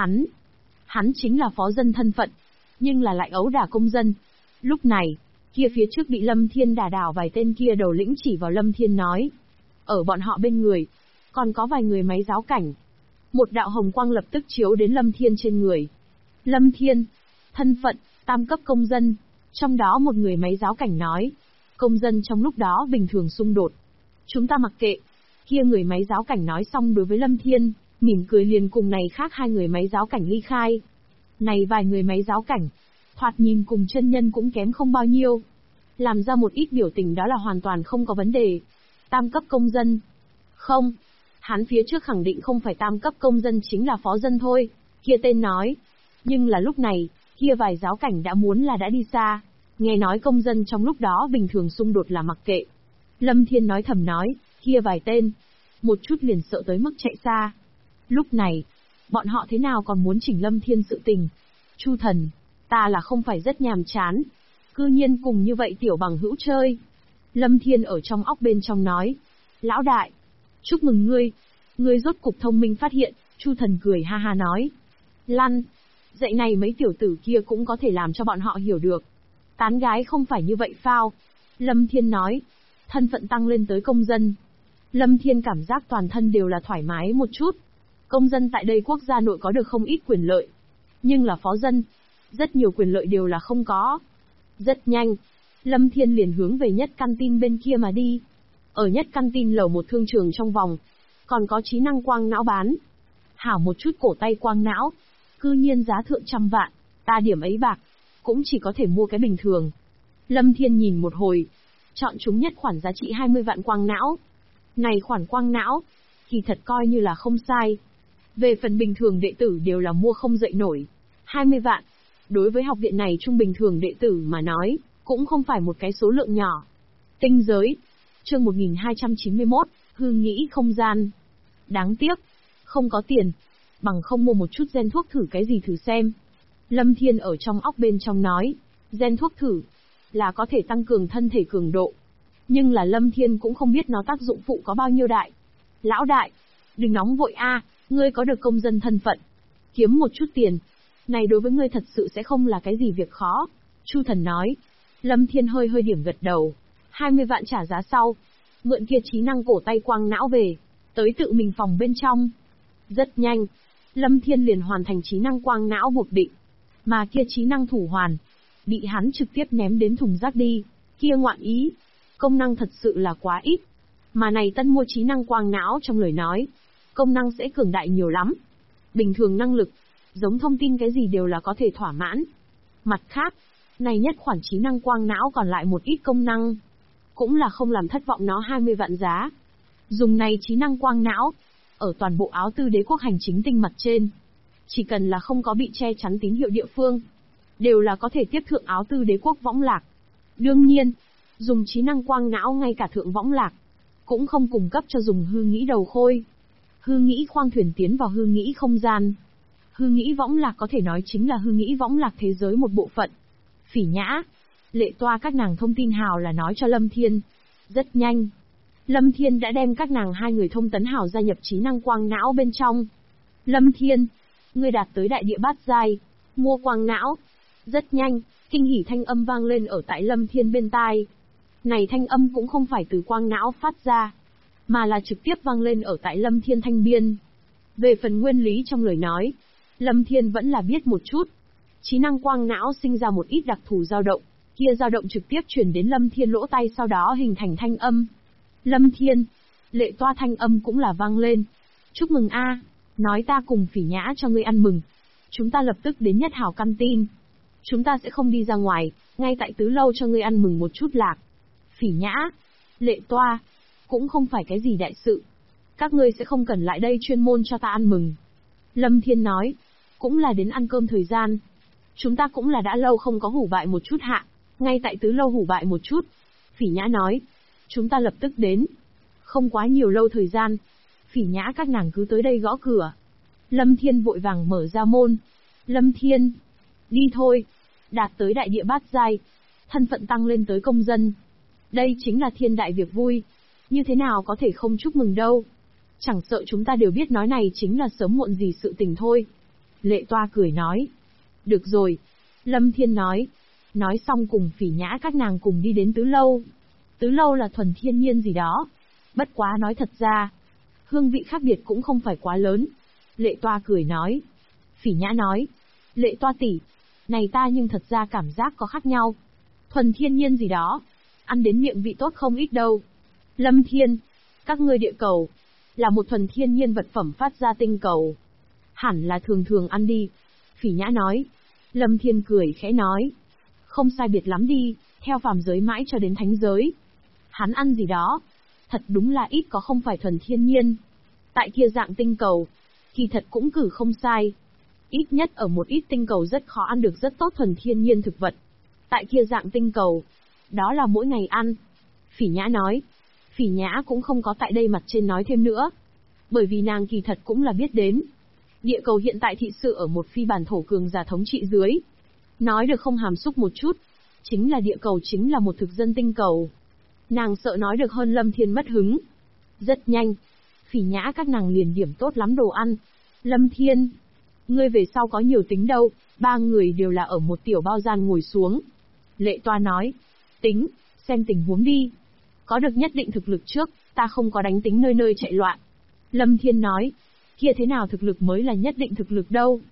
Hắn chính là phó dân thân phận, nhưng là lại ấu đả công dân. Lúc này, kia phía trước bị Lâm Thiên đả đảo vài tên kia đầu lĩnh chỉ vào Lâm Thiên nói. Ở bọn họ bên người, còn có vài người máy giáo cảnh. Một đạo hồng quang lập tức chiếu đến Lâm Thiên trên người. Lâm Thiên, thân phận, tam cấp công dân. Trong đó một người máy giáo cảnh nói. Công dân trong lúc đó bình thường xung đột. Chúng ta mặc kệ. Kia người máy giáo cảnh nói xong đối với Lâm Thiên, mỉm cười liền cùng này khác 2 người máy giáo cảnh ly khai. Này vài người máy giáo cảnh, thoạt nhìn cùng chân nhân cũng kém không bao nhiêu. Làm ra một ít biểu tình đó là hoàn toàn không có vấn đề. Tam cấp công dân. Không. Hắn phía trước khẳng định không phải tam cấp công dân chính là phó dân thôi. Kia tên nói. Nhưng là lúc này, kia vài giáo cảnh đã muốn là đã đi xa. Nghe nói công dân trong lúc đó bình thường xung đột là mặc kệ. Lâm Thiên nói thầm nói, kia vài tên. Một chút liền sợ tới mức chạy xa. Lúc này, bọn họ thế nào còn muốn chỉnh Lâm Thiên sự tình. Chu Thần, ta là không phải rất nhàm chán. Cư nhiên cùng như vậy tiểu bằng hữu chơi. Lâm Thiên ở trong óc bên trong nói. Lão đại, chúc mừng ngươi. Ngươi rốt cục thông minh phát hiện. Chu Thần cười ha ha nói. Lăn, dạy này mấy tiểu tử kia cũng có thể làm cho bọn họ hiểu được. Tán gái không phải như vậy phao. Lâm Thiên nói. Thân phận tăng lên tới công dân. Lâm Thiên cảm giác toàn thân đều là thoải mái một chút. Công dân tại đây quốc gia nội có được không ít quyền lợi. nhưng là phó dân. Rất nhiều quyền lợi đều là không có. Rất nhanh, Lâm Thiên liền hướng về nhất căn tin bên kia mà đi. Ở nhất căn tin lầu một thương trường trong vòng, còn có trí năng quang não bán. Hảo một chút cổ tay quang não, cư nhiên giá thượng 100 vạn, ta điểm ấy bạc, cũng chỉ có thể mua cái bình thường. Lâm Thiên nhìn một hồi, chọn chúng nhất khoản giá trị 20 vạn quang não. Này khoản quang não, thì thật coi như là không sai. Về phần bình thường đệ tử đều là mua không dậy nổi. 20 vạn, đối với học viện này trung bình thường đệ tử mà nói, cũng không phải một cái số lượng nhỏ. Tinh giới, chương 1291, hư nghĩ không gian. Đáng tiếc, không có tiền, bằng không mua một chút gen thuốc thử cái gì thử xem. Lâm Thiên ở trong óc bên trong nói, gen thuốc thử, là có thể tăng cường thân thể cường độ. Nhưng là Lâm Thiên cũng không biết nó tác dụng phụ có bao nhiêu đại. Lão đại, đừng nóng vội a, ngươi có được công dân thân phận. Kiếm một chút tiền, này đối với ngươi thật sự sẽ không là cái gì việc khó. Chu Thần nói. Lâm Thiên hơi hơi điểm gật đầu. 20 vạn trả giá sau, mượn kia trí năng cổ tay quang não về, tới tự mình phòng bên trong. Rất nhanh, Lâm Thiên liền hoàn thành trí năng quang não buộc định. Mà kia trí năng thủ hoàn, bị hắn trực tiếp ném đến thùng rác đi. Kia ngoạn ý, công năng thật sự là quá ít. Mà này tân mua trí năng quang não trong lời nói, công năng sẽ cường đại nhiều lắm. Bình thường năng lực, giống thông tin cái gì đều là có thể thỏa mãn. Mặt khác, này nhất khoản trí năng quang não còn lại một ít công năng, cũng là không làm thất vọng nó 20 vạn giá. Dùng này trí năng quang não, ở toàn bộ áo tư đế quốc hành chính tinh mặt trên, chỉ cần là không có bị che chắn tín hiệu địa phương, đều là có thể tiếp thượng áo tư đế quốc võng lạc. Đương nhiên, dùng trí năng quang não ngay cả thượng võng lạc, cũng không cung cấp cho dùng hư nghĩ đầu khôi. Hư nghĩ khoang thuyền tiến vào hư nghĩ không gian. Hư nghĩ võng lạc có thể nói chính là hư nghĩ võng lạc thế giới một bộ phận. Phỉ Nhã, Lệ Toa các nàng thông tin hào là nói cho Lâm Thiên. Rất nhanh, Lâm Thiên đã đem các nàng hai người thông tấn hào gia nhập trí năng quang não bên trong. Lâm Thiên, ngươi đạt tới đại địa bát giai, mua quang não. Rất nhanh, kinh hỉ thanh âm vang lên ở tại Lâm Thiên bên tai. Này thanh âm cũng không phải từ quang não phát ra, mà là trực tiếp vang lên ở tại Lâm Thiên thanh biên. Về phần nguyên lý trong lời nói, Lâm Thiên vẫn là biết một chút. Trí năng quang não sinh ra một ít đặc thù dao động, kia dao động trực tiếp truyền đến Lâm Thiên lỗ tai sau đó hình thành thanh âm. Lâm Thiên, Lệ Toa thanh âm cũng là vang lên. Chúc mừng a, nói ta cùng Phỉ Nhã cho ngươi ăn mừng. Chúng ta lập tức đến nhất hào căn tin. Chúng ta sẽ không đi ra ngoài, ngay tại tứ lâu cho ngươi ăn mừng một chút lạc. Phỉ Nhã, Lệ Toa, cũng không phải cái gì đại sự. Các ngươi sẽ không cần lại đây chuyên môn cho ta ăn mừng. Lâm Thiên nói, cũng là đến ăn cơm thời gian. Chúng ta cũng là đã lâu không có hủ bại một chút hạ, ngay tại tứ lâu hủ bại một chút. Phỉ Nhã nói, chúng ta lập tức đến. Không quá nhiều lâu thời gian, Phỉ Nhã các nàng cứ tới đây gõ cửa. Lâm Thiên vội vàng mở ra môn. Lâm Thiên, đi thôi. Đạt tới đại địa bát giai, thân phận tăng lên tới công dân. Đây chính là thiên đại việc vui. Như thế nào có thể không chúc mừng đâu. Chẳng sợ chúng ta đều biết nói này chính là sớm muộn gì sự tình thôi. Lệ Toa cười nói. Được rồi. Lâm Thiên nói. Nói xong cùng Phỉ Nhã các nàng cùng đi đến tứ lâu. Tứ lâu là thuần thiên nhiên gì đó. Bất quá nói thật ra, hương vị khác biệt cũng không phải quá lớn. Lệ Toa cười nói. Phỉ Nhã nói. Lệ Toa tỷ, này ta nhưng thật ra cảm giác có khác nhau. Thuần thiên nhiên gì đó, ăn đến miệng vị tốt không ít đâu. Lâm Thiên, các ngươi địa cầu, là một thuần thiên nhiên vật phẩm phát ra tinh cầu. Hẳn là thường thường ăn đi. Phỉ Nhã nói. Lâm Thiên cười khẽ nói. Không sai biệt lắm đi, theo phàm giới mãi cho đến thánh giới. Hắn ăn gì đó, thật đúng là ít có không phải thuần thiên nhiên. Tại kia dạng tinh cầu, kỳ thật cũng cử không sai. Ít nhất ở một ít tinh cầu rất khó ăn được rất tốt thuần thiên nhiên thực vật. Tại kia dạng tinh cầu, đó là mỗi ngày ăn. Phỉ Nhã nói. Phỉ Nhã cũng không có tại đây mặt trên nói thêm nữa. Bởi vì nàng kỳ thật cũng là biết đến. Địa cầu hiện tại thị sự ở một phi bản thổ cường giả thống trị dưới. Nói được không hàm xúc một chút, chính là địa cầu chính là một thực dân tinh cầu. Nàng sợ nói được hơn Lâm Thiên mất hứng. Rất nhanh, Phỉ Nhã các nàng liền điểm tốt lắm đồ ăn. Lâm Thiên, ngươi về sau có nhiều tính đâu, ba người đều là ở một tiểu bao gian ngồi xuống. Lệ Toa nói, tính, xem tình huống đi. Có được nhất định thực lực trước, ta không có đánh tính nơi nơi chạy loạn. Lâm Thiên nói, kia thế nào thực lực mới là nhất định thực lực đâu.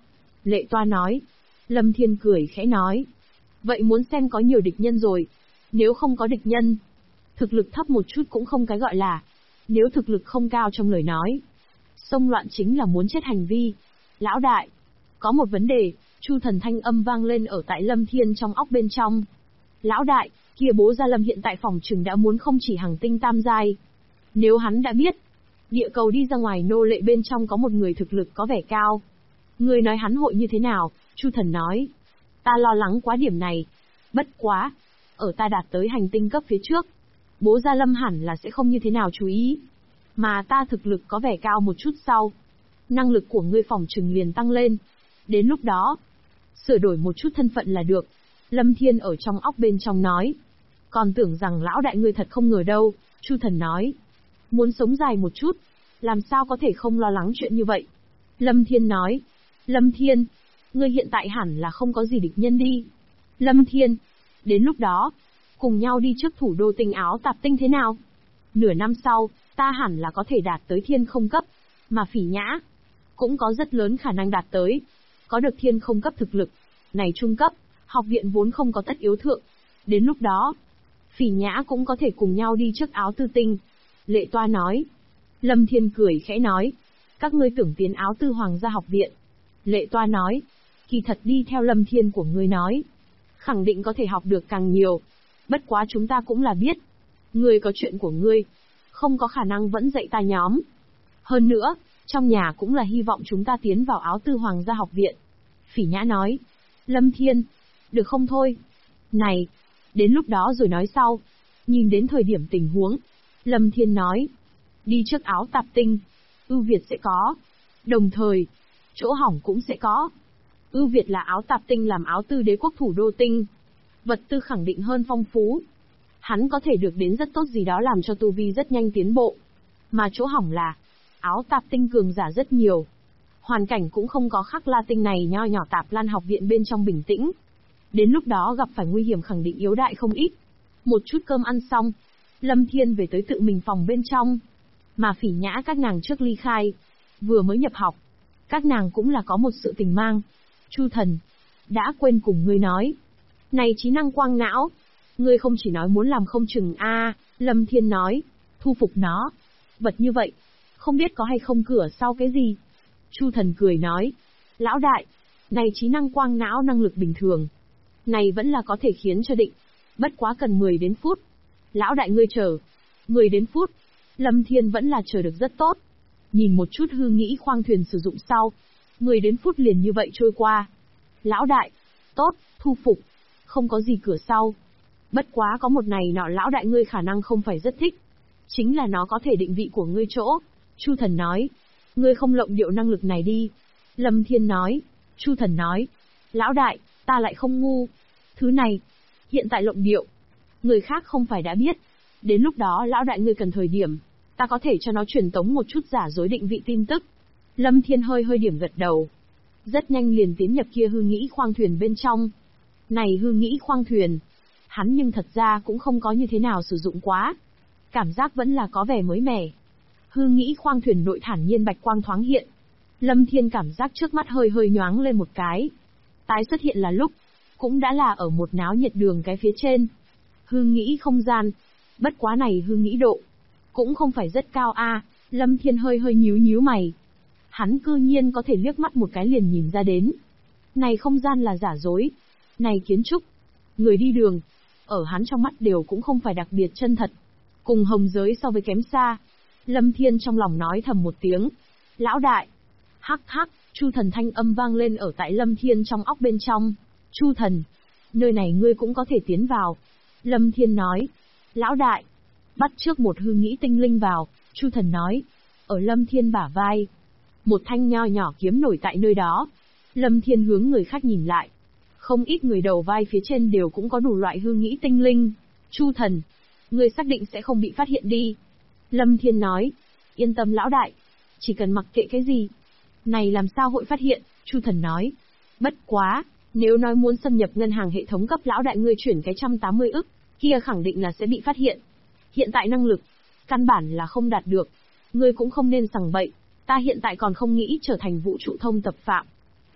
Lệ Toa nói. Lâm Thiên cười khẽ nói. Vậy muốn xem có nhiều địch nhân rồi. Nếu không có địch nhân, thực lực thấp một chút cũng không cái gọi là. Nếu thực lực không cao trong lời nói, xông loạn chính là muốn chết hành vi. Lão đại, có một vấn đề, Chu Thần thanh âm vang lên ở tại Lâm Thiên trong óc bên trong. Lão đại, kia Bố Gia Lâm hiện tại phòng trừng đã muốn không chỉ hàng tinh tam giai. Nếu hắn đã biết, địa cầu đi ra ngoài nô lệ bên trong có một người thực lực có vẻ cao. Người nói hắn hội như thế nào? Chu Thần nói. Ta lo lắng quá điểm này. Bất quá, ở ta đạt tới hành tinh cấp phía trước, Bố Gia Lâm hẳn là sẽ không như thế nào chú ý. Mà ta thực lực có vẻ cao một chút sau, năng lực của ngươi phòng trừng liền tăng lên. Đến lúc đó, sửa đổi một chút thân phận là được. Lâm Thiên ở trong óc bên trong nói. Còn tưởng rằng lão đại ngươi thật không ngờ đâu, Chu Thần nói. Muốn sống dài một chút, làm sao có thể không lo lắng chuyện như vậy? Lâm Thiên nói. Lâm Thiên, ngươi hiện tại hẳn là không có gì địch nhân đi. Lâm Thiên, đến lúc đó, cùng nhau đi trước thủ đô Tinh Áo Tạp Tinh thế nào? Nửa năm sau, ta hẳn là có thể đạt tới thiên không cấp, mà Phỉ Nhã cũng có rất lớn khả năng đạt tới. Có được thiên không cấp thực lực, này trung cấp, học viện vốn không có tất yếu thượng. Đến lúc đó, Phỉ Nhã cũng có thể cùng nhau đi trước Áo Tư Tinh. Lệ Toa nói. Lâm Thiên cười khẽ nói. Các ngươi tưởng tiến Áo Tư Hoàng gia học viện. Lệ Toa nói. Kỳ thật đi theo Lâm Thiên của ngươi nói, khẳng định có thể học được càng nhiều. Bất quá chúng ta cũng là biết, ngươi có chuyện của ngươi, không có khả năng vẫn dạy ta nhóm. Hơn nữa, trong nhà cũng là hy vọng chúng ta tiến vào Áo Tư Hoàng gia học viện. Phỉ Nhã nói. Lâm Thiên, được không thôi? Này, đến lúc đó rồi nói sau. Nhìn đến thời điểm tình huống, Lâm Thiên nói. Đi trước Áo Tạp Tinh, ưu việt sẽ có. Đồng thời, chỗ hỏng cũng sẽ có. Ưu việt là Áo Tạp Tinh làm Áo Tư đế quốc thủ đô tinh. Vật tư khẳng định hơn phong phú. Hắn có thể được đến rất tốt gì đó làm cho tu vi rất nhanh tiến bộ. Mà chỗ hỏng là, Áo Tạp Tinh cường giả rất nhiều. Hoàn cảnh cũng không có Khắc La Tinh này nho nhỏ Tạp Lan học viện bên trong bình tĩnh. Đến lúc đó gặp phải nguy hiểm khẳng định yếu đại không ít. Một chút cơm ăn xong, Lâm Thiên về tới tự mình phòng bên trong. Mà Phỉ Nhã các nàng trước ly khai, vừa mới nhập học, các nàng cũng là có một sự tình mang. Chu Thần, đã quên cùng ngươi nói. Này trí năng quang não, ngươi không chỉ nói muốn làm không chừng Lâm Thiên nói, thu phục nó. Vật như vậy, không biết có hay không cửa sau cái gì. Chu Thần cười nói, lão đại, này trí năng quang não năng lực bình thường. Này vẫn là có thể khiến cho định, bất quá cần 10 đến phút. Lão đại ngươi chờ, 10 đến phút, Lâm Thiên vẫn là chờ được rất tốt. Nhìn một chút hư nghĩ khoang thuyền sử dụng sau, 10 đến phút liền như vậy trôi qua. Lão đại, tốt, thu phục, không có gì cửa sau. Bất quá có một này nọ lão đại ngươi khả năng không phải rất thích. Chính là nó có thể định vị của ngươi chỗ. Chu Thần nói, ngươi không lộng điệu năng lực này đi. Lâm Thiên nói, Chu Thần nói, lão đại, ta lại không ngu. Thứ này, hiện tại lộng điệu, người khác không phải đã biết. Đến lúc đó lão đại ngươi cần thời điểm, ta có thể cho nó truyền tống một chút giả dối định vị tin tức. Lâm Thiên hơi hơi điểm gật đầu. Rất nhanh liền tiến nhập kia hư nghĩ khoang thuyền bên trong. Này hư nghĩ khoang thuyền, hắn nhưng thật ra cũng không có như thế nào sử dụng quá. Cảm giác vẫn là có vẻ mới mẻ. Hư nghĩ khoang thuyền nội thản nhiên bạch quang thoáng hiện. Lâm Thiên cảm giác trước mắt hơi hơi nhoáng lên một cái. Tái xuất hiện là lúc, cũng đã là ở một náo nhiệt đường cái phía trên. Hư nghĩ không gian, bất quá này hư nghĩ độ, cũng không phải rất cao Lâm Thiên hơi hơi nhíu nhíu mày. Hắn cư nhiên có thể liếc mắt một cái liền nhìn ra đến. Này không gian là giả dối. Này kiến trúc, người đi đường, ở hắn trong mắt đều cũng không phải đặc biệt chân thật. Cùng hồng giới so với kém xa. Lâm Thiên trong lòng nói thầm một tiếng. Lão đại. Hắc hắc, Chu Thần thanh âm vang lên ở tại Lâm Thiên trong óc bên trong. Chu Thần, nơi này ngươi cũng có thể tiến vào. Lâm Thiên nói. Lão đại. Bắt trước một hư nghĩ tinh linh vào, Chu Thần nói. Ở Lâm Thiên bả vai, một thanh nho nhỏ kiếm nổi tại nơi đó. Lâm Thiên hướng người khác nhìn lại. Không ít người đầu vai phía trên đều cũng có đủ loại hư nghĩ tinh linh. Chu Thần, ngươi xác định sẽ không bị phát hiện đi. Lâm Thiên nói. Yên tâm lão đại, chỉ cần mặc kệ cái gì. Này làm sao hội phát hiện, Chu Thần nói. Bất quá, nếu nói muốn xâm nhập ngân hàng hệ thống cấp lão đại ngươi chuyển cái 180 ức, kia khẳng định là sẽ bị phát hiện. Hiện tại năng lực, căn bản là không đạt được. Ngươi cũng không nên sằng bậy, ta hiện tại còn không nghĩ trở thành vũ trụ thông tập phạm.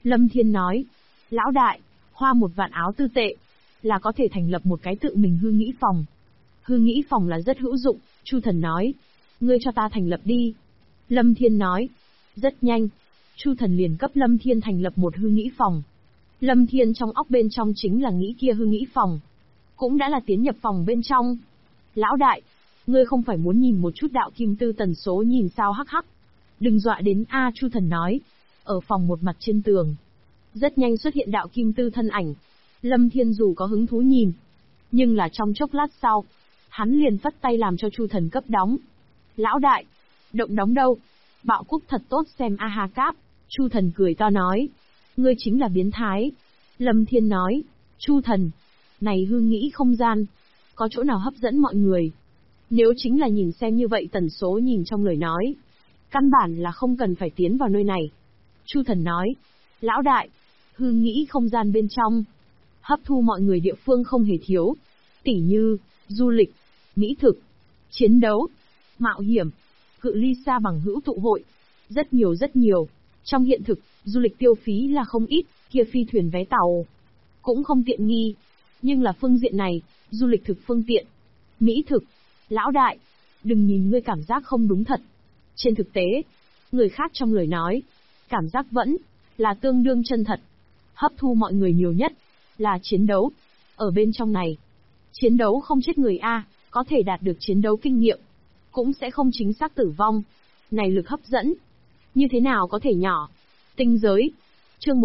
Lâm Thiên nói, lão đại, hoa 1 vạn áo tư tệ, là có thể thành lập một cái tự mình hư nghĩ phòng. Hư nghĩ phòng là rất hữu dụng, Chu Thần nói. Ngươi cho ta thành lập đi. Lâm Thiên nói. Rất nhanh. Chu Thần liền cấp Lâm Thiên thành lập một hư nghĩ phòng. Lâm Thiên trong óc bên trong chính là nghĩ kia hư nghĩ phòng. Cũng đã là tiến nhập phòng bên trong. Lão đại, ngươi không phải muốn nhìn một chút đạo kim tư tần số nhìn sao hắc hắc. Đừng dọa đến A, Chu Thần nói. Ở phòng một mặt trên tường. Rất nhanh xuất hiện đạo kim tư thân ảnh. Lâm Thiên dù có hứng thú nhìn. Nhưng là trong chốc lát sau. Hắn liền phất tay làm cho Chu Thần cấp đóng. Lão đại, động đóng đâu? Bạo Cúc thật tốt xem a ha cáp. Chu Thần cười to nói. Ngươi chính là biến thái. Lâm Thiên nói. Chu Thần, này hư nghĩ không gian. Có chỗ nào hấp dẫn mọi người? Nếu chính là nhìn xem như vậy tần số nhìn trong lời nói. Căn bản là không cần phải tiến vào nơi này. Chu Thần nói. Lão đại, hư nghĩ không gian bên trong. Hấp thu mọi người địa phương không hề thiếu. Tỉ như, du lịch, mỹ thực, chiến đấu, mạo hiểm, cự ly xa bằng hữu tụ hội. Rất nhiều rất nhiều. Trong hiện thực, du lịch tiêu phí là không ít, kia phi thuyền vé tàu cũng không tiện nghi. Nhưng là phương diện này, du lịch thực phương tiện. Mỹ thực, lão đại, đừng nhìn ngươi cảm giác không đúng thật. Trên thực tế, người khác trong lời nói, cảm giác vẫn là tương đương chân thật. Hấp thu mọi người nhiều nhất là chiến đấu. Ở bên trong này, chiến đấu không chết người A, có thể đạt được chiến đấu kinh nghiệm, cũng sẽ không chính xác tử vong. Này lực hấp dẫn, như thế nào có thể nhỏ? Tinh giới, chương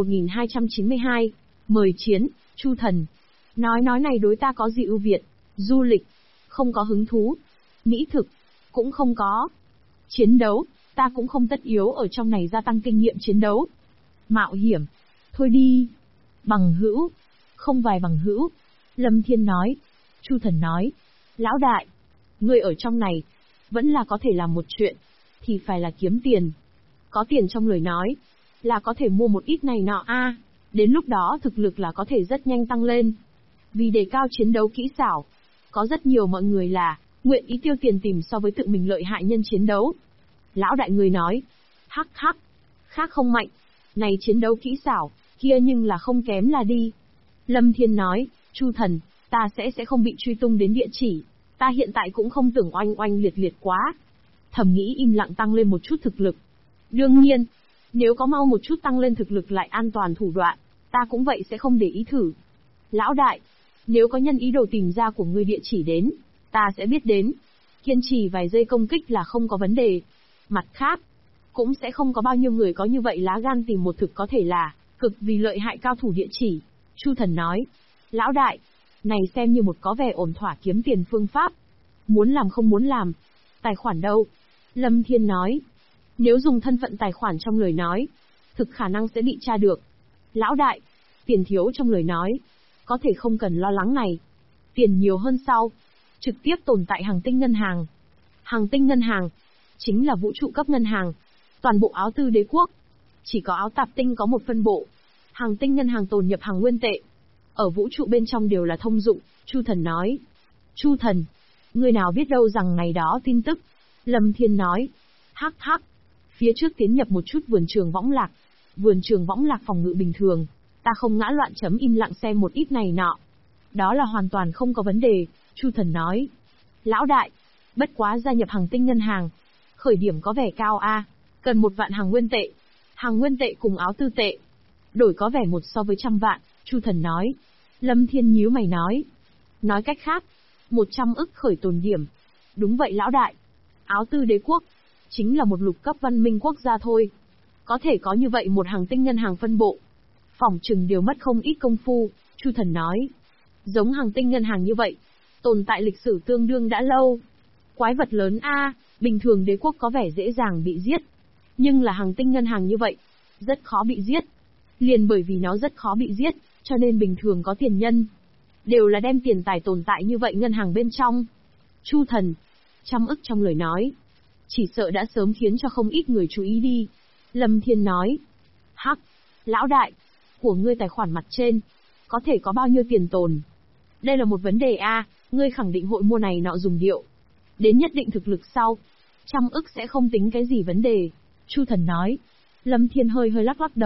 1292, mời chiến, Chu Thần. Nói này đối ta có gì ưu việt? Du lịch, không có hứng thú. Mỹ thực, cũng không có. Chiến đấu, ta cũng không tất yếu ở trong này gia tăng kinh nghiệm chiến đấu. Mạo hiểm, thôi đi. Bằng hữu, không vài bằng hữu. Lâm Thiên nói. Chu Thần nói. Lão đại, ngươi ở trong này, vẫn là có thể làm một chuyện, thì phải là kiếm tiền. Có tiền trong lời nói, là có thể mua một ít này nọ a. Đến lúc đó thực lực là có thể rất nhanh tăng lên. Vì đề cao chiến đấu kỹ xảo, có rất nhiều mọi người là nguyện ý tiêu tiền tìm so với tự mình lợi hại nhân chiến đấu. Lão đại người nói, hắc hắc, khác không mạnh, này chiến đấu kỹ xảo, kia nhưng là không kém là đi. Lâm Thiên nói, Chu Thần, ta sẽ không bị truy tung đến địa chỉ, ta hiện tại cũng không tưởng oanh oanh liệt liệt quá. Thầm nghĩ im lặng tăng lên một chút thực lực. Đương nhiên, nếu có mau một chút tăng lên thực lực lại an toàn thủ đoạn, ta cũng vậy sẽ không để ý thử. Lão đại, nếu có nhân ý đồ tìm ra của ngươi địa chỉ đến, ta sẽ biết đến. Kiên trì vài giây công kích là không có vấn đề. Mặt khác, cũng sẽ không có bao nhiêu người có như vậy lá gan tìm một thực có thể là cực vì lợi hại cao thủ địa chỉ. Chu Thần nói, lão đại, này xem như một có vẻ ổn thỏa kiếm tiền phương pháp. Muốn làm không muốn làm. Tài khoản đâu? Lâm Thiên nói, nếu dùng thân phận tài khoản trong lời nói, thực khả năng sẽ bị tra được. Lão đại, tiền thiếu trong lời nói, có thể không cần lo lắng này. Tiền nhiều hơn sau, trực tiếp tồn tại hàng tinh ngân hàng. Hàng tinh ngân hàng, chính là vũ trụ cấp ngân hàng. Toàn bộ áo tư đế quốc, chỉ có áo tạp tinh có một phân bộ. Hàng tinh ngân hàng tồn nhập hàng nguyên tệ. Ở vũ trụ bên trong đều là thông dụng, Chu Thần nói. Chu Thần, người nào biết đâu rằng ngày đó tin tức. Lâm Thiên nói. Hắc hắc, phía trước tiến nhập một chút vườn trường võng lạc. Vườn trường võng lạc phòng ngự bình thường, ta không ngã loạn chấm im lặng xem một ít này nọ. Đó là hoàn toàn không có vấn đề, Chu Thần nói. Lão đại, bất quá gia nhập hàng tinh ngân hàng. Khởi điểm có vẻ cao a, cần 1 vạn hàng nguyên tệ. Hàng nguyên tệ cùng áo tư tệ. Đổi có vẻ 1 so với 100 vạn, Chu Thần nói. Lâm Thiên nhíu mày nói. Nói cách khác, 100 ức khởi tồn điểm. Đúng vậy lão đại. Áo tư đế quốc, chính là một lục cấp văn minh quốc gia thôi. Có thể có như vậy một hàng tinh ngân hàng phân bộ. Phỏng chừng đều mất không ít công phu, Chu Thần nói. Giống hàng tinh ngân hàng như vậy, tồn tại lịch sử tương đương đã lâu. Quái vật lớn a, bình thường đế quốc có vẻ dễ dàng bị giết. Nhưng là hàng tinh ngân hàng như vậy, rất khó bị giết. Liền bởi vì nó rất khó bị giết, cho nên bình thường có tiền nhân. Đều là đem tiền tài tồn tại như vậy ngân hàng bên trong. Chu Thần, 100 ức trong lời nói. Chỉ sợ đã sớm khiến cho không ít người chú ý đi. Lâm Thiên nói. Hắc, lão đại, của ngươi tài khoản mặt trên, có thể có bao nhiêu tiền tồn? Đây là một vấn đề a, ngươi khẳng định hội mua này nọ dùng điệu. Đến nhất định thực lực sau, 100 ức sẽ không tính cái gì vấn đề. Chu Thần nói. Lâm Thiên hơi lắc đầu.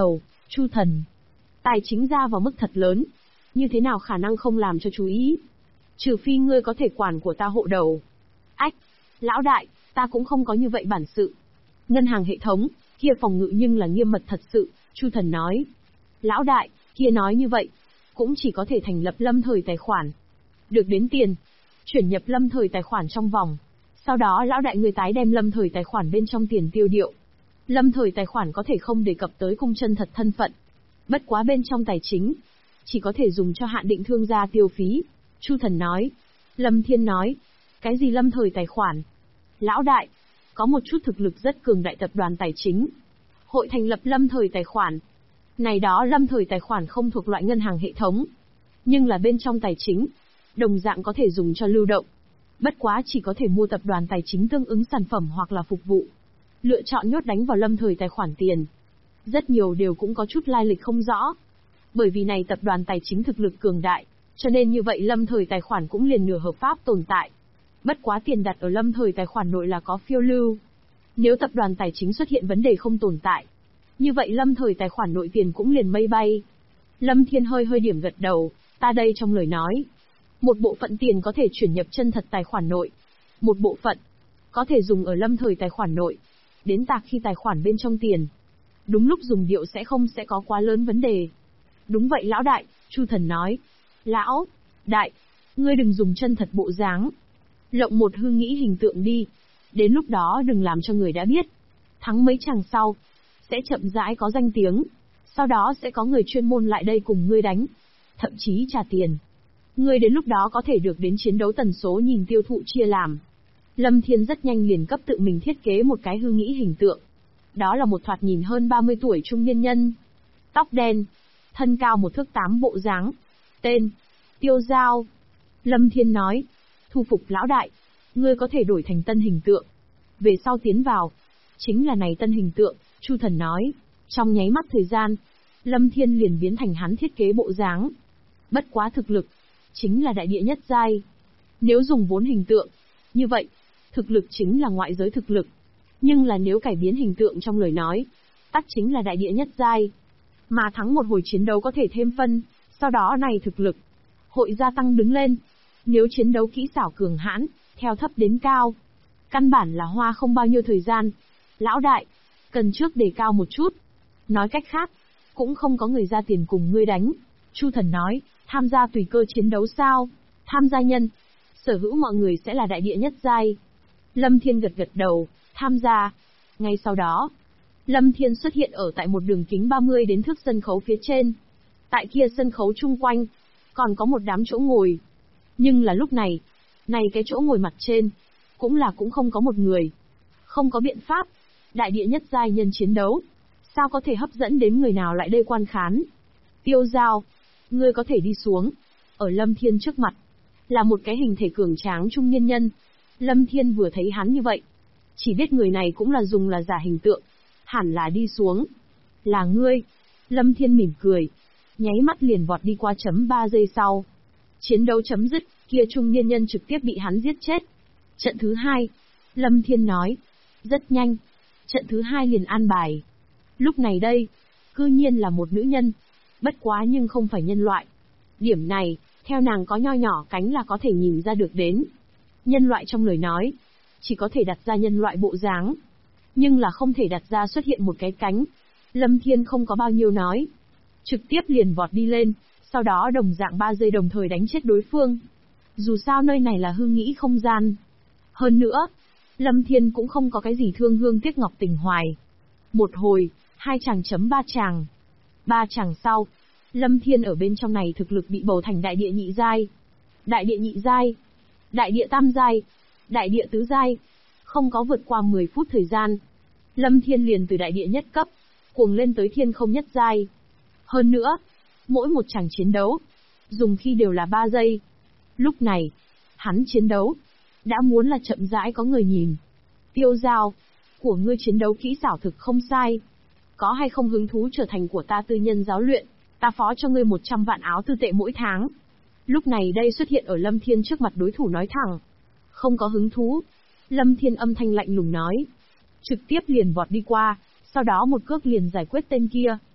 Chu Thần. Tài chính ra vào mức thật lớn. Như thế nào khả năng không làm cho chú ý? Trừ phi ngươi có thể quản của ta hộ đầu. Ách! Lão đại, ta cũng không có như vậy bản sự. Ngân hàng hệ thống, kia phòng ngự nhưng là nghiêm mật thật sự, Chu Thần nói. Lão đại, kia nói như vậy, cũng chỉ có thể thành lập lâm thời tài khoản. Được đến tiền, chuyển nhập lâm thời tài khoản trong vòng. Sau đó lão đại người tái đem lâm thời tài khoản bên trong tiền tiêu điệu. Lâm thời tài khoản có thể không đề cập tới cung chân thật thân phận. Bất quá bên trong tài chính, chỉ có thể dùng cho hạn định thương gia tiêu phí. Chu Thần nói. Lâm Thiên nói. Cái gì lâm thời tài khoản? Lão đại, có một chút thực lực rất cường đại tập đoàn tài chính. Hội thành lập lâm thời tài khoản. Này đó lâm thời tài khoản không thuộc loại ngân hàng hệ thống. Nhưng là bên trong tài chính, đồng dạng có thể dùng cho lưu động. Bất quá chỉ có thể mua tập đoàn tài chính tương ứng sản phẩm hoặc là phục vụ. Lựa chọn nhốt đánh vào lâm thời tài khoản tiền. Rất nhiều đều cũng có chút lai lịch không rõ. Bởi vì này tập đoàn tài chính thực lực cường đại, cho nên như vậy lâm thời tài khoản cũng liền nửa hợp pháp tồn tại. Bất quá tiền đặt ở lâm thời tài khoản nội là có phiêu lưu. Nếu tập đoàn tài chính xuất hiện vấn đề không tồn tại, như vậy lâm thời tài khoản nội tiền cũng liền mây bay. Lâm Thiên hơi điểm gật đầu, ta đây trong lời nói. Một bộ phận tiền có thể chuyển nhập chân thật tài khoản nội. Một bộ phận có thể dùng ở lâm thời tài khoản nội. Đến tạc khi tài khoản bên trong tiền. Đúng lúc dùng điệu sẽ có quá lớn vấn đề. Đúng vậy lão đại, Chu Thần nói. Lão đại, ngươi đừng dùng chân thật bộ dáng. Lộng một hư nghĩ hình tượng đi. Đến lúc đó đừng làm cho người đã biết. Thắng mấy chàng sau, sẽ chậm rãi có danh tiếng. Sau đó sẽ có người chuyên môn lại đây cùng ngươi đánh. Thậm chí trả tiền. Ngươi đến lúc đó có thể được đến chiến đấu tần số nhìn tiêu thụ chia làm. Lâm Thiên rất nhanh liền cấp tự mình thiết kế một cái hư nghĩ hình tượng. Đó là một thoạt nhìn hơn 30 tuổi trung niên nhân. Tóc đen, thân cao 1 thước 8 bộ dáng. Tên, Tiêu Giao. Lâm Thiên nói, thu phục lão đại, ngươi có thể đổi thành tân hình tượng. Về sau tiến vào, chính là này tân hình tượng, Chu Thần nói. Trong nháy mắt thời gian, Lâm Thiên liền biến thành hắn thiết kế bộ dáng. Bất quá thực lực, chính là đại địa nhất giai. Nếu dùng vốn hình tượng, như vậy, thực lực chính là ngoại giới thực lực. Nhưng là nếu cải biến hình tượng trong lời nói, tắc chính là đại địa nhất giai. Mà thắng một hồi chiến đấu có thể thêm phân, sau đó này thực lực hội gia tăng đứng lên. Nếu chiến đấu kỹ xảo cường hãn, theo thấp đến cao, căn bản là hoa không bao nhiêu thời gian. Lão đại, cần trước đề cao một chút. Nói cách khác, cũng không có người ra tiền cùng ngươi đánh. Chu Thần nói, tham gia tùy cơ chiến đấu sao? Tham gia nhân, sở hữu mọi người sẽ là đại địa nhất giai. Lâm Thiên gật đầu, tham gia. Ngay sau đó, Lâm Thiên xuất hiện ở tại một đường kính 30 đến thước sân khấu phía trên. Tại kia sân khấu chung quanh, còn có một đám chỗ ngồi. Nhưng là lúc này, cái chỗ ngồi mặt trên, cũng không có một người. Không có biện pháp, đại địa nhất giai nhân chiến đấu. Sao có thể hấp dẫn đến người nào lại đây quan khán? Tiêu Giao, ngươi có thể đi xuống. Ở Lâm Thiên trước mặt, là một cái hình thể cường tráng trung niên nhân. Lâm Thiên vừa thấy hắn như vậy, chỉ biết người này cũng là dùng là giả hình tượng. Hẳn là đi xuống. Là ngươi. Lâm Thiên mỉm cười. Nháy mắt liền vọt đi qua 3 giây sau. Chiến đấu chấm dứt, kia trung niên nhân trực tiếp bị hắn giết chết. Trận thứ 2. Lâm Thiên nói. Rất nhanh. Trận thứ 2 liền an bài. Lúc này đây, cư nhiên là một nữ nhân. Bất quá nhưng không phải nhân loại. Điểm này, theo nàng có nho nhỏ cánh là có thể nhìn ra được đến. Nhân loại trong lời nói, chỉ có thể đặt ra nhân loại bộ dáng. Nhưng là không thể đặt ra xuất hiện một cái cánh. Lâm Thiên không có bao nhiêu nói. Trực tiếp liền vọt đi lên, sau đó đồng dạng 3 giây đồng thời đánh chết đối phương. Dù sao nơi này là hư nghĩ không gian. Hơn nữa, Lâm Thiên cũng không có cái gì thương hương tiếc ngọc tình hoài. Một hồi, 2 chàng chấm 3 chàng. 3 chàng sau, Lâm Thiên ở bên trong này thực lực bị bầu thành đại địa nhị giai. Đại địa nhị giai, đại địa tam giai, đại địa tứ giai. Không có vượt qua 10 phút thời gian, Lâm Thiên liền từ đại địa nhất cấp, cuồng lên tới thiên không nhất giai. Hơn nữa, mỗi một chàng chiến đấu, dùng khi đều là 3 giây. Lúc này, hắn chiến đấu, đã muốn là chậm rãi có người nhìn. Tiêu Giao, của ngươi chiến đấu kỹ xảo thực không sai. Có hay không hứng thú trở thành của ta tư nhân giáo luyện, ta phó cho ngươi 100 vạn áo tư tệ mỗi tháng. Lúc này đây xuất hiện ở Lâm Thiên trước mặt đối thủ nói thẳng. Không có hứng thú. Lâm Thiên âm thanh lạnh lùng nói. Trực tiếp liền vọt đi qua, sau đó một cước liền giải quyết tên kia.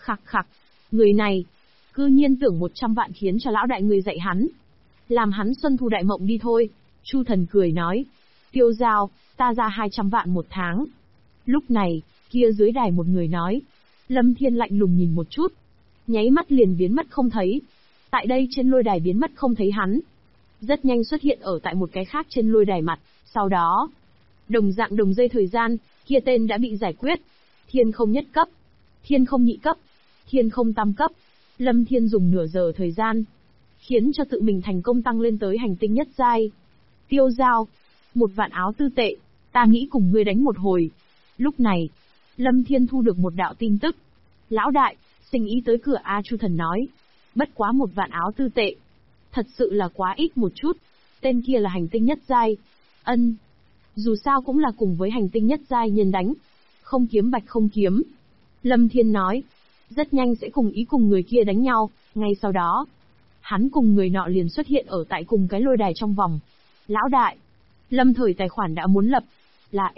Khặc khặc, người này, cư nhiên tưởng 100 vạn khiến cho lão đại người dạy hắn. Làm hắn xuân thu đại mộng đi thôi. Chu Thần cười nói. Tiêu Giao, ta ra 200 vạn một tháng. Lúc này, kia dưới đài một người nói. Lâm Thiên lạnh lùng nhìn một chút. Nháy mắt liền biến mất không thấy. Tại đây trên lôi đài biến mất không thấy hắn. Rất nhanh xuất hiện ở tại một cái khác trên lôi đài mặt. Sau đó, đồng dạng đồng dây thời gian, kia tên đã bị giải quyết. Thiên không nhất cấp, thiên không nhị cấp, thiên không tam cấp. Lâm Thiên dùng nửa giờ thời gian, khiến cho tự mình thành công tăng lên tới hành tinh nhất giai. Tiêu Giao, 1 vạn áo tư tệ, ta nghĩ cùng ngươi đánh một hồi. Lúc này, Lâm Thiên thu được một đạo tin tức. Lão đại, sinh ý tới cửa A. Chu Thần nói. Bất quá 1 vạn áo tư tệ. Thật sự là quá ít một chút. Tên kia là hành tinh nhất giai. Ân. Dù sao cũng là cùng với hành tinh nhất giai nhân đánh. Không kiếm bạch không kiếm. Lâm Thiên nói. Rất nhanh sẽ cùng ý cùng người kia đánh nhau. Ngay sau đó, hắn cùng người nọ liền xuất hiện ở tại cùng cái lôi đài trong vòng. Lão đại, Lâm Thời tài khoản đã muốn lập. Là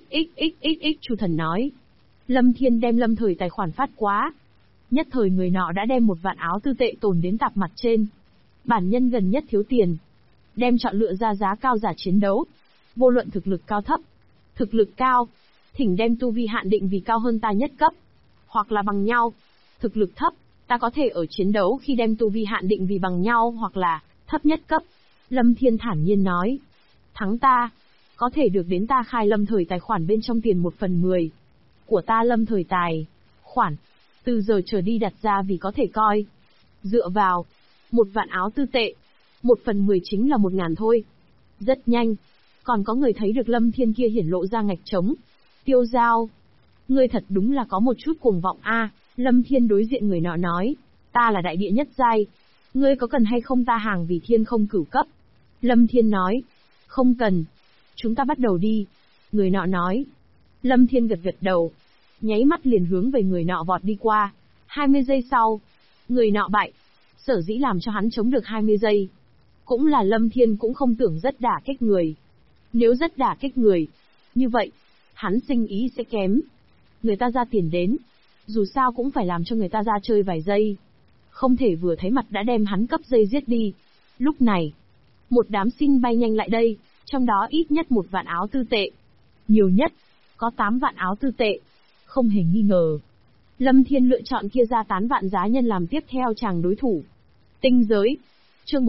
XXXXXX. Chu Thần nói. Lâm Thiên đem Lâm Thời tài khoản phát quá. Nhất thời người nọ đã đem 1 vạn áo tư tệ tồn đến tạp mặt trên. Bản nhân gần nhất thiếu tiền. Đem chọn lựa ra giá cao giả chiến đấu. Vô luận thực lực cao thấp. Thực lực cao, thỉnh đem tu vi hạn định vì cao hơn ta nhất cấp. Hoặc là bằng nhau. Thực lực thấp, ta có thể ở chiến đấu khi đem tu vi hạn định vì bằng nhau hoặc là thấp nhất cấp. Lâm Thiên thản nhiên nói. Thắng ta, có thể được đến ta khai Lâm Thời tài khoản bên trong tiền 1/10 của ta Lâm Thời tài khoản. Từ giờ trở đi đặt ra vì có thể coi. Dựa vào 1 vạn áo tư tệ, 1/10 chính là 1.000 thôi. Rất nhanh, còn có người thấy được Lâm Thiên kia hiển lộ ra ngạch trống. Tiêu Giao, ngươi thật đúng là có một chút cuồng vọng a. Lâm Thiên đối diện người nọ nói. Ta là đại địa nhất giai. Ngươi có cần hay không ta hàng vì thiên không cửu cấp? Lâm Thiên nói. Không cần. Chúng ta bắt đầu đi. Người nọ nói. Lâm Thiên gật gật đầu. Nháy mắt liền hướng về người nọ vọt đi qua. 20 giây sau, người nọ bại. Sở dĩ làm cho hắn chống được 20 giây. Cũng là Lâm Thiên cũng không tưởng rất đả kích người. Nếu rất đả kích người, như vậy, hắn sinh ý sẽ kém. Người ta ra tiền đến, dù sao cũng phải làm cho người ta ra chơi vài giây. Không thể vừa thấy mặt đã đem hắn cấp dây giết đi. Lúc này, một đám xin bay nhanh lại đây, trong đó ít nhất 1 vạn áo tư tệ. Nhiều nhất, có 8 vạn áo tư tệ. Không hề nghi ngờ. Lâm Thiên lựa chọn kia ra 8 vạn giá nhân làm tiếp theo chàng đối thủ. Tinh giới. Chương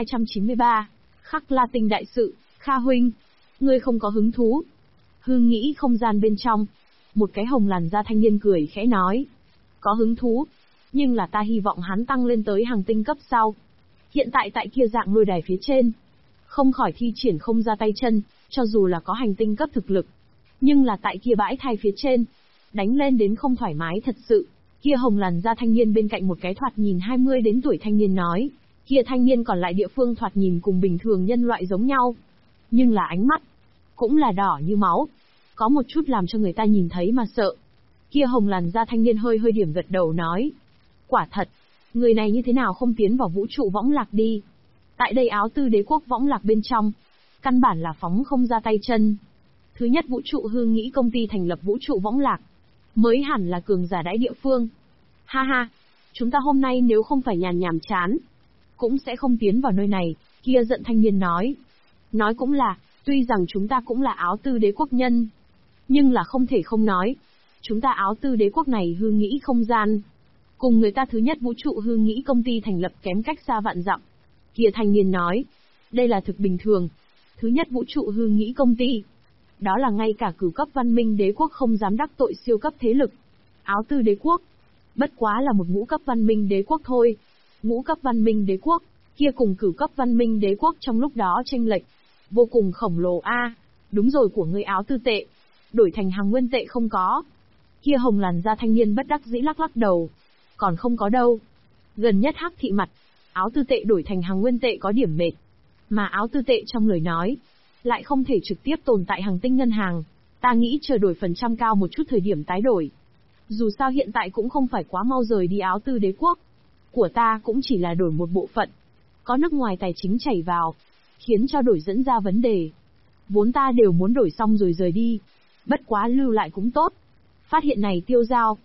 1293. Khắc La Tinh đại sự. Kha huynh, ngươi không có hứng thú. Hương nghĩ không gian bên trong. Một cái hồng làn da thanh niên cười khẽ nói. Có hứng thú. Nhưng là ta hy vọng hắn tăng lên tới hàng tinh cấp sau. Hiện tại tại kia dạng lôi đài phía trên. Không khỏi thi triển không ra tay chân, cho dù là có hành tinh cấp thực lực. Nhưng là tại kia bãi thai phía trên. Đánh lên đến không thoải mái thật sự. Kia hồng làn da thanh niên bên cạnh một cái thoạt nhìn 20 đến tuổi thanh niên nói. Kia thanh niên còn lại địa phương thoạt nhìn cùng bình thường nhân loại giống nhau. Nhưng là ánh mắt, cũng là đỏ như máu. Có một chút làm cho người ta nhìn thấy mà sợ. Kia hồng làn da thanh niên hơi hơi điểm gật đầu nói. Quả thật, người này như thế nào không tiến vào vũ trụ võng lạc đi. Tại đây áo tư đế quốc võng lạc bên trong, căn bản là phóng không ra tay chân. Thứ nhất vũ trụ hương nghĩ công ty thành lập vũ trụ võng lạc, mới hẳn là cường giả đãi địa phương. Ha ha, chúng ta hôm nay nếu không phải nhàn nhàm chán, cũng sẽ không tiến vào nơi này, kia giận thanh niên nói. Nói cũng là, tuy rằng chúng ta cũng là áo tư đế quốc nhân, nhưng là không thể không nói. Chúng ta áo tư đế quốc này hương nghĩ không gian, cùng người ta thứ nhất vũ trụ hương nghĩ công ty thành lập kém cách xa vạn dặm. Kia thanh niên nói, đây là thực bình thường. Thứ nhất vũ trụ hương nghĩ công ty, đó là ngay cả cửu cấp văn minh đế quốc không dám đắc tội siêu cấp thế lực. Áo tư đế quốc, bất quá là một ngũ cấp văn minh đế quốc thôi. Ngũ cấp văn minh đế quốc, kia cùng cửu cấp văn minh đế quốc trong lúc đó chênh lệch vô cùng khổng lồ a. Đúng rồi của ngươi áo tư tệ, đổi thành hàng nguyên tệ không có. Kia hồng làn da thanh niên bất đắc dĩ lắc lắc đầu. Còn không có đâu. Gần nhất hắc thị mặt, áo tư tệ đổi thành hàng nguyên tệ có điểm mệt. Mà áo tư tệ trong lời nói, lại không thể trực tiếp tồn tại hàng tinh ngân hàng. Ta nghĩ chờ đổi phần trăm cao một chút thời điểm tái đổi. Dù sao hiện tại cũng không phải quá mau rời đi áo tư đế quốc. Của ta cũng chỉ là đổi một bộ phận. Có nước ngoài tài chính chảy vào, khiến cho đổi dẫn ra vấn đề. Vốn ta đều muốn đổi xong rồi rời đi. Bất quá lưu lại cũng tốt. Phát hiện này Tiêu Giao,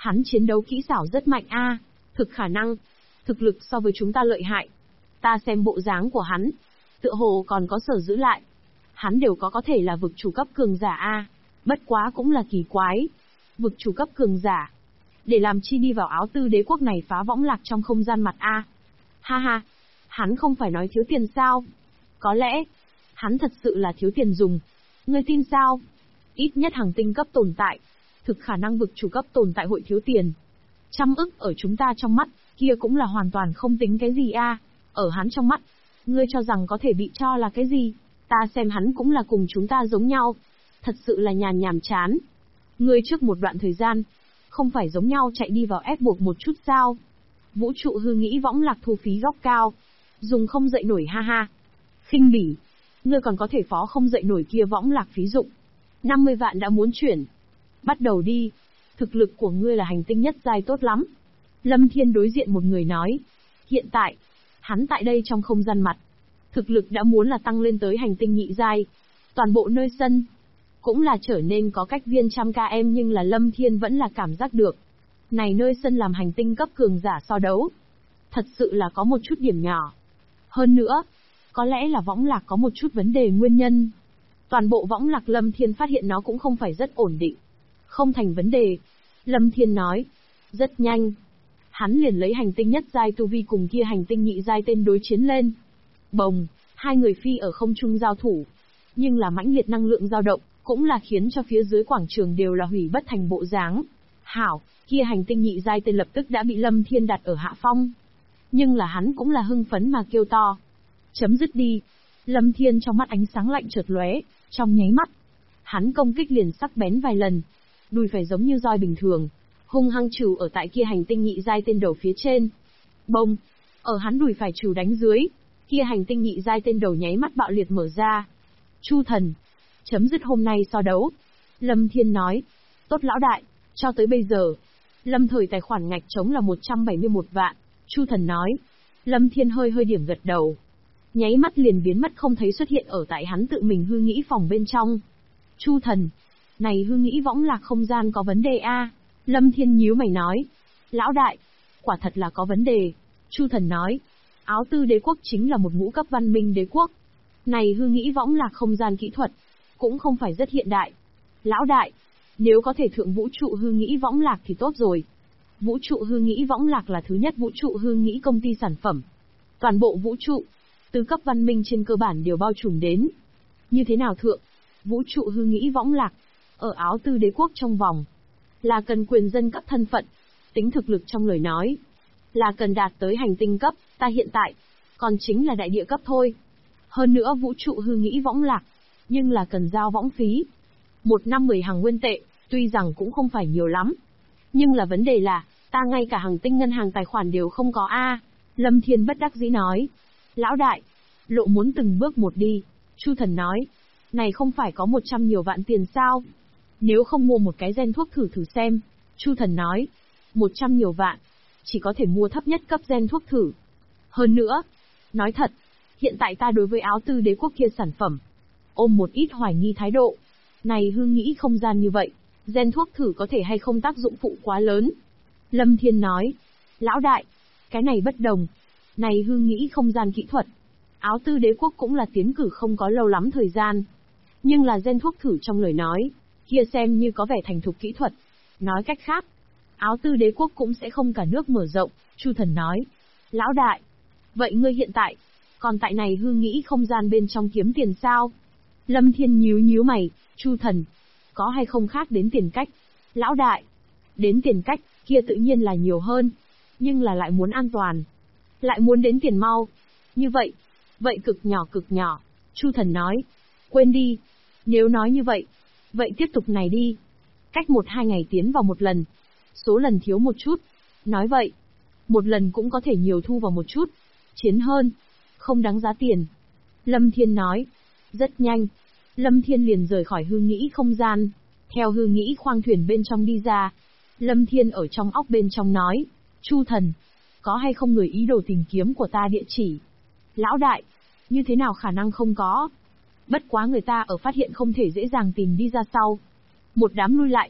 Hắn chiến đấu kỹ xảo rất mạnh a, thực khả năng, thực lực so với chúng ta lợi hại. Ta xem bộ dáng của hắn, tựa hồ còn có sở giữ lại. Hắn đều có thể là vực chủ cấp cường giả a, bất quá cũng là kỳ quái. Vực chủ cấp cường giả, để làm chi đi vào Áo Tư Đế quốc này phá võng lạc trong không gian mặt a? Ha ha, hắn không phải nói thiếu tiền sao? Có lẽ, hắn thật sự là thiếu tiền dùng. Ngươi tin sao? Ít nhất hàng tinh cấp tồn tại, thực khả năng vực chủ cấp tồn tại hội thiếu tiền. 100 ức ở chúng ta trong mắt, kia cũng là hoàn toàn không tính cái gì a. Ở hắn trong mắt, ngươi cho rằng có thể bị cho là cái gì? Ta xem hắn cũng là cùng chúng ta giống nhau. Thật sự là nhàm chán. Ngươi trước một đoạn thời gian, không phải giống nhau chạy đi vào ép buộc một chút sao? Vũ trụ hư nghĩ võng lạc thu phí góc cao, dùng không dậy nổi ha ha. Khinh bỉ, ngươi còn có thể phó không dậy nổi kia võng lạc phí dụng. 50 vạn đã muốn chuyển. Bắt đầu đi, thực lực của ngươi là hành tinh nhất giai tốt lắm. Lâm Thiên đối diện một người nói. Hiện tại, hắn tại đây trong không gian mặt, thực lực đã muốn là tăng lên tới hành tinh nhị giai. Toàn bộ nơi sân, cũng là trở nên có cách viên 100 km nhưng là Lâm Thiên vẫn là cảm giác được. Này nơi sân làm hành tinh cấp cường giả so đấu. Thật sự là có một chút điểm nhỏ. Hơn nữa, có lẽ là võng lạc có một chút vấn đề nguyên nhân. Toàn bộ võng lạc Lâm Thiên phát hiện nó cũng không phải rất ổn định. Không thành vấn đề. Lâm Thiên nói. Rất nhanh. Hắn liền lấy hành tinh nhất giai tu vi cùng kia hành tinh nhị giai tên đối chiến lên. Bồng, hai người phi ở không trung giao thủ. Nhưng là mãnh liệt năng lượng dao động, cũng là khiến cho phía dưới quảng trường đều là hủy bất thành bộ dáng. Hảo, kia hành tinh nhị giai tên lập tức đã bị Lâm Thiên đặt ở hạ phong. Nhưng là hắn cũng là hưng phấn mà kêu to. Chấm dứt đi. Lâm Thiên trong mắt ánh sáng lạnh chợt lóe, trong nháy mắt. Hắn công kích liền sắc bén vài lần. Đùi phải giống như roi bình thường, hung hăng trừ ở tại kia hành tinh nhị giai tên đầu phía trên. Bông, ở hắn đùi phải trừ đánh dưới, kia hành tinh nhị giai tên đầu nháy mắt bạo liệt mở ra. Chu thần, chấm dứt hôm nay so đấu. Lâm Thiên nói, tốt lão đại, cho tới bây giờ, Lâm thời tài khoản ngạch trống là 171 vạn. Chu thần nói, Lâm Thiên hơi điểm gật đầu. Nháy mắt liền biến mất không thấy xuất hiện ở tại hắn tự mình hư nghĩ phòng bên trong. Chu thần, này hư nghĩ võng lạc không gian có vấn đề a? Lâm Thiên nhíu mày nói, lão đại, quả thật là có vấn đề. Chu thần nói, Áo Tư Đế quốc chính là một ngũ cấp văn minh đế quốc. Này hư nghĩ võng lạc không gian kỹ thuật, cũng không phải rất hiện đại. Lão đại, nếu có thể thượng vũ trụ hư nghĩ võng lạc thì tốt rồi. Vũ trụ hư nghĩ võng lạc là thứ nhất vũ trụ hư nghĩ công ty sản phẩm. Toàn bộ vũ trụ, tứ cấp văn minh trên cơ bản đều bao trùm đến. Như thế nào thượng? Vũ trụ hư nghĩ võng lạc, ở Áo Tư Đế quốc trong vòng, là cần quyền dân cấp thân phận, tính thực lực trong lời nói, là cần đạt tới hành tinh cấp, ta hiện tại, còn chính là đại địa cấp thôi. Hơn nữa vũ trụ hư nghĩ võng lạc, nhưng là cần giao võng phí. 1 năm 10 hàng nguyên tệ, tuy rằng cũng không phải nhiều lắm. Nhưng là vấn đề là, ta ngay cả hàng tinh ngân hàng tài khoản đều không có a. Lâm Thiên bất đắc dĩ nói. Lão đại, lộ muốn từng bước một đi. Chu thần nói, này không phải có 100 nhiều vạn tiền sao? Nếu không mua một cái gen thuốc thử xem. Chu thần nói, 100 nhiều vạn, chỉ có thể mua thấp nhất cấp gen thuốc thử. Hơn nữa, nói thật, hiện tại ta đối với Áo Tư Đế quốc kia sản phẩm, ôm một ít hoài nghi thái độ. Này hư nghĩ không gian như vậy, gen thuốc thử có thể hay không tác dụng phụ quá lớn. Lâm Thiên nói, lão đại, cái này bất đồng. Này hư nghĩ không gian kỹ thuật, Áo Tư Đế quốc cũng là tiến cử không có lâu lắm thời gian. Nhưng là gen thuốc thử trong lời nói, kia xem như có vẻ thành thục kỹ thuật. Nói cách khác, Áo Tư Đế quốc cũng sẽ không cả nước mở rộng. Chu thần nói, lão đại, vậy ngươi hiện tại, còn tại này hư nghĩ không gian bên trong kiếm tiền sao? Lâm Thiên nhíu mày, Chu thần, có hay không khác đến tiền cách? Lão đại, đến tiền cách, kia tự nhiên là nhiều hơn, nhưng là lại muốn an toàn, lại muốn đến tiền mau. Như vậy cực nhỏ. Chu thần nói, quên đi, nếu nói như vậy tiếp tục này đi. Cách 1-2 ngày tiến vào một lần, số lần thiếu một chút. Nói vậy, một lần cũng có thể nhiều thu vào một chút, chiến hơn, không đáng giá tiền. Lâm Thiên nói, rất nhanh, Lâm Thiên liền rời khỏi hư nghĩ không gian, theo hư nghĩ khoang thuyền bên trong đi ra. Lâm Thiên ở trong óc bên trong nói, Chu thần, có hay không người ý đồ tìm kiếm của ta địa chỉ? Lão đại, như thế nào khả năng không có? Bất quá người ta ở phát hiện không thể dễ dàng tìm đi ra sau. Một đám lui lại,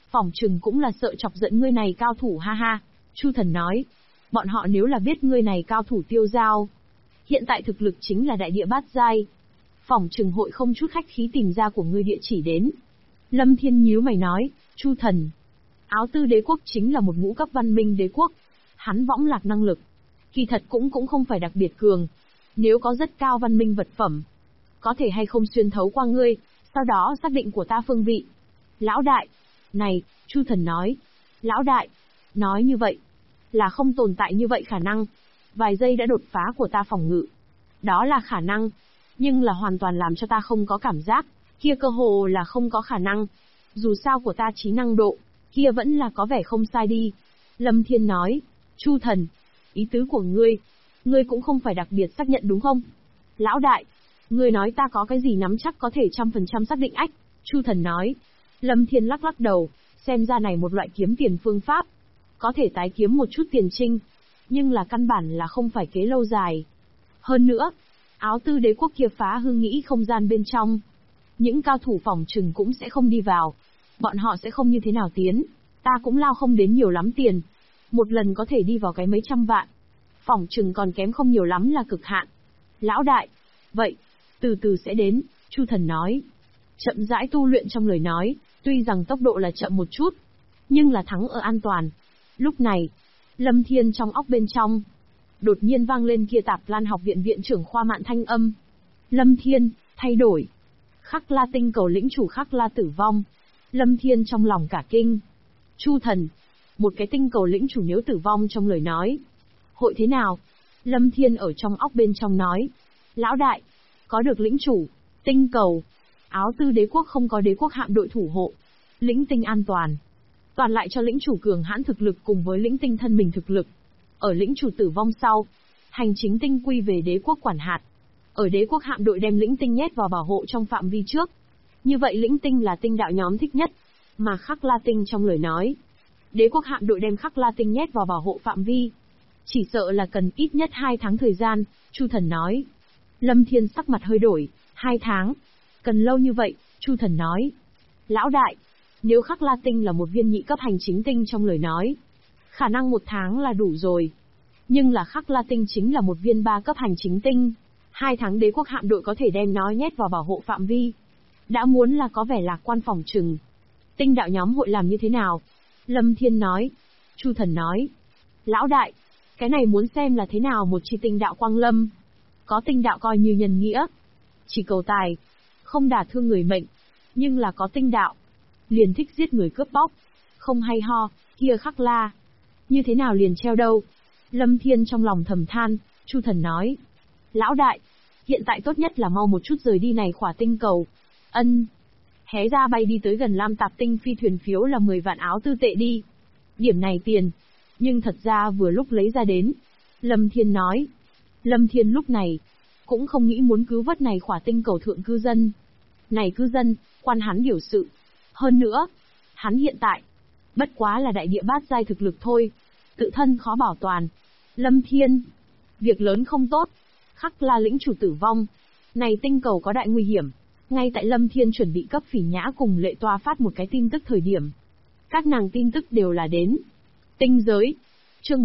Phỏng chừng cũng là sợ chọc giận ngươi này cao thủ ha ha. Chu Thần nói. Bọn họ nếu là biết ngươi này cao thủ tiêu dao, hiện tại thực lực chính là đại địa bát giai, phỏng chừng hội không chút khách khí tìm ra của ngươi địa chỉ đến. Lâm Thiên nhíu mày nói, Chu Thần, Áo Tư đế quốc chính là một ngũ cấp văn minh đế quốc, hắn võng lạc năng lực, kỳ thật cũng không phải đặc biệt cường. Nếu có rất cao văn minh vật phẩm, có thể hay không xuyên thấu qua ngươi, sau đó xác định của ta phương vị. Lão đại, này, Chu Thần nói, lão đại, nói như vậy, là không tồn tại như vậy khả năng. Vài giây đã đột phá của ta phòng ngự. Đó là khả năng, nhưng là hoàn toàn làm cho ta không có cảm giác, kia cơ hồ là không có khả năng. Dù sao của ta trí năng độ, kia vẫn là có vẻ không sai đi. Lâm Thiên nói, Chu Thần, ý tứ của ngươi cũng không phải đặc biệt xác nhận đúng không? Lão đại, ngươi nói ta có cái gì nắm chắc có thể 100% xác định ách? Chu Thần nói. Lâm Thiên lắc lắc đầu, xem ra này một loại kiếm tiền phương pháp, có thể tái kiếm một chút tiền trinh, nhưng là căn bản là không phải kế lâu dài. Hơn nữa, Áo Tư đế quốc kia phá hư nghĩ không gian bên trong, những cao thủ phỏng chừng cũng sẽ không đi vào, bọn họ sẽ không như thế nào tiến, ta cũng lao không đến nhiều lắm tiền, một lần có thể đi vào cái mấy trăm vạn, phỏng chừng còn kém không nhiều lắm là cực hạn. Lão đại, vậy, từ từ sẽ đến, Chu Thần nói. Chậm rãi tu luyện trong lời nói, tuy rằng tốc độ là chậm một chút, nhưng là thắng ở an toàn. Lúc này, Lâm Thiên trong óc bên trong, đột nhiên vang lên kia Tạp Lan học viện viện trưởng Khoa Mạn thanh âm. Lâm Thiên, thay đổi. Khắc La tinh cầu lĩnh chủ Khắc La tử vong. Lâm Thiên trong lòng cả kinh. Chu Thần, một cái tinh cầu lĩnh chủ nếu tử vong trong lời nói, hội thế nào? Lâm Thiên ở trong óc bên trong nói. Lão đại, có được lĩnh chủ, tinh cầu, Áo Tư đế quốc không có đế quốc hạm đội thủ hộ, lĩnh tinh an toàn, toàn lại cho lĩnh chủ cường hãn thực lực cùng với lĩnh tinh thân mình thực lực. Ở lĩnh chủ tử vong sau, hành chính tinh quy về đế quốc quản hạt. Ở đế quốc hạm đội đem lĩnh tinh nhét vào bảo hộ trong phạm vi trước. Như vậy lĩnh tinh là tinh đạo nhóm thích nhất, mà Khắc La tinh trong lời nói, đế quốc hạm đội đem Khắc La tinh nhét vào bảo hộ phạm vi, chỉ sợ là cần ít nhất 2 tháng thời gian, Chu Thần nói. Lâm Thiên sắc mặt hơi đổi, 2 tháng, cần lâu như vậy, Chu Thần nói. Lão đại, nếu Khắc La tinh là một viên nhị cấp hành chính tinh trong lời nói, khả năng 1 tháng là đủ rồi. Nhưng là Khắc La tinh chính là một viên 3 cấp hành chính tinh, 2 tháng đế quốc hạm đội có thể đem nó nhét vào bảo hộ phạm vi. Đã muốn là có vẻ lạc quan phỏng chừng. Tinh đạo nhóm hội làm như thế nào? Lâm Thiên nói. Chu Thần nói. Lão đại, cái này muốn xem là thế nào một chi tinh đạo quang lâm. Có tinh đạo coi như nhân nghĩa, chỉ cầu tài, không đả thương người mệnh. Nhưng là có tinh đạo, liền thích giết người cướp bóc, không hay ho, kia Khắc La, như thế nào liền treo đâu. Lâm Thiên trong lòng thầm than. Chu Thần nói. Lão đại, hiện tại tốt nhất là mau một chút rời đi này khỏa tinh cầu. Ân. Hé ra bay đi tới gần Lam Tạp tinh phi thuyền phiếu là 10 vạn áo tư tệ đi. Điểm này tiền, nhưng thật ra vừa lúc lấy ra đến. Lâm Thiên nói. Lâm Thiên lúc này, cũng không nghĩ muốn cứu vớt này khỏa tinh cầu thượng cư dân. Này cư dân, quan hắn điều sự. Hơn nữa, hắn hiện tại, bất quá là đại địa bát giai thực lực thôi, tự thân khó bảo toàn. Lâm Thiên, việc lớn không tốt, Khắc La lĩnh chủ tử vong, này tinh cầu có đại nguy hiểm. Ngay tại Lâm Thiên chuẩn bị cấp Phỉ Nhã cùng Lệ Toa phát một cái tin tức thời điểm, các nàng tin tức đều là đến. Tinh giới, chương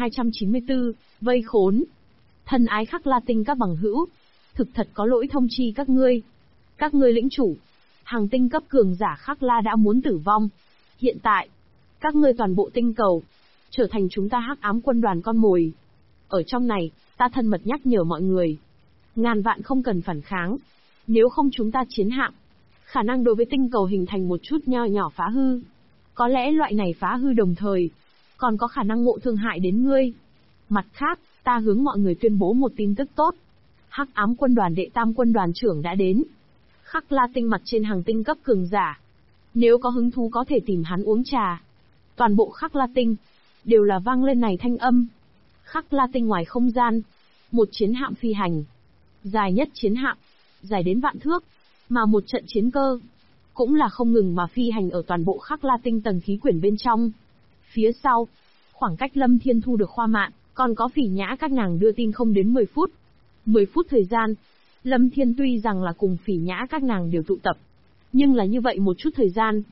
1294, vây khốn. Thân ái Khắc La tinh các bằng hữu, thực thật có lỗi thông chi các ngươi. Các ngươi lĩnh chủ, hàng tinh cấp cường giả Khắc La đã muốn tử vong. Hiện tại, các ngươi toàn bộ tinh cầu, trở thành chúng ta Hắc Ám quân đoàn con mồi. Ở trong này, ta thân mật nhắc nhở mọi người, ngàn vạn không cần phản kháng. Nếu không chúng ta chiến hạm, khả năng đối với tinh cầu hình thành một chút nho nhỏ phá hư. Có lẽ loại này phá hư đồng thời, còn có khả năng ngộ thương hại đến ngươi. Mặt khác, ta hướng mọi người tuyên bố một tin tức tốt. Hắc Ám quân đoàn đệ tam quân đoàn trưởng đã đến. Khắc La tinh mặt trên hàng tinh cấp cường giả. Nếu có hứng thú có thể tìm hắn uống trà. Toàn bộ Khắc La tinh, đều là vang lên này thanh âm. Khắc La tinh ngoài không gian, một chiến hạm phi hành. Dài nhất chiến hạm, dài đến vạn thước, mà một trận chiến cơ, cũng là không ngừng mà phi hành ở toàn bộ Khắc La tinh tầng khí quyển bên trong. Phía sau, khoảng cách Lâm Thiên thu được Khoa Mạn, còn có Phỉ Nhã các nàng đưa tin không đến 10 phút. 10 phút thời gian, Lâm Thiên tuy rằng là cùng Phỉ Nhã các nàng đều tụ tập, nhưng là như vậy một chút thời gian,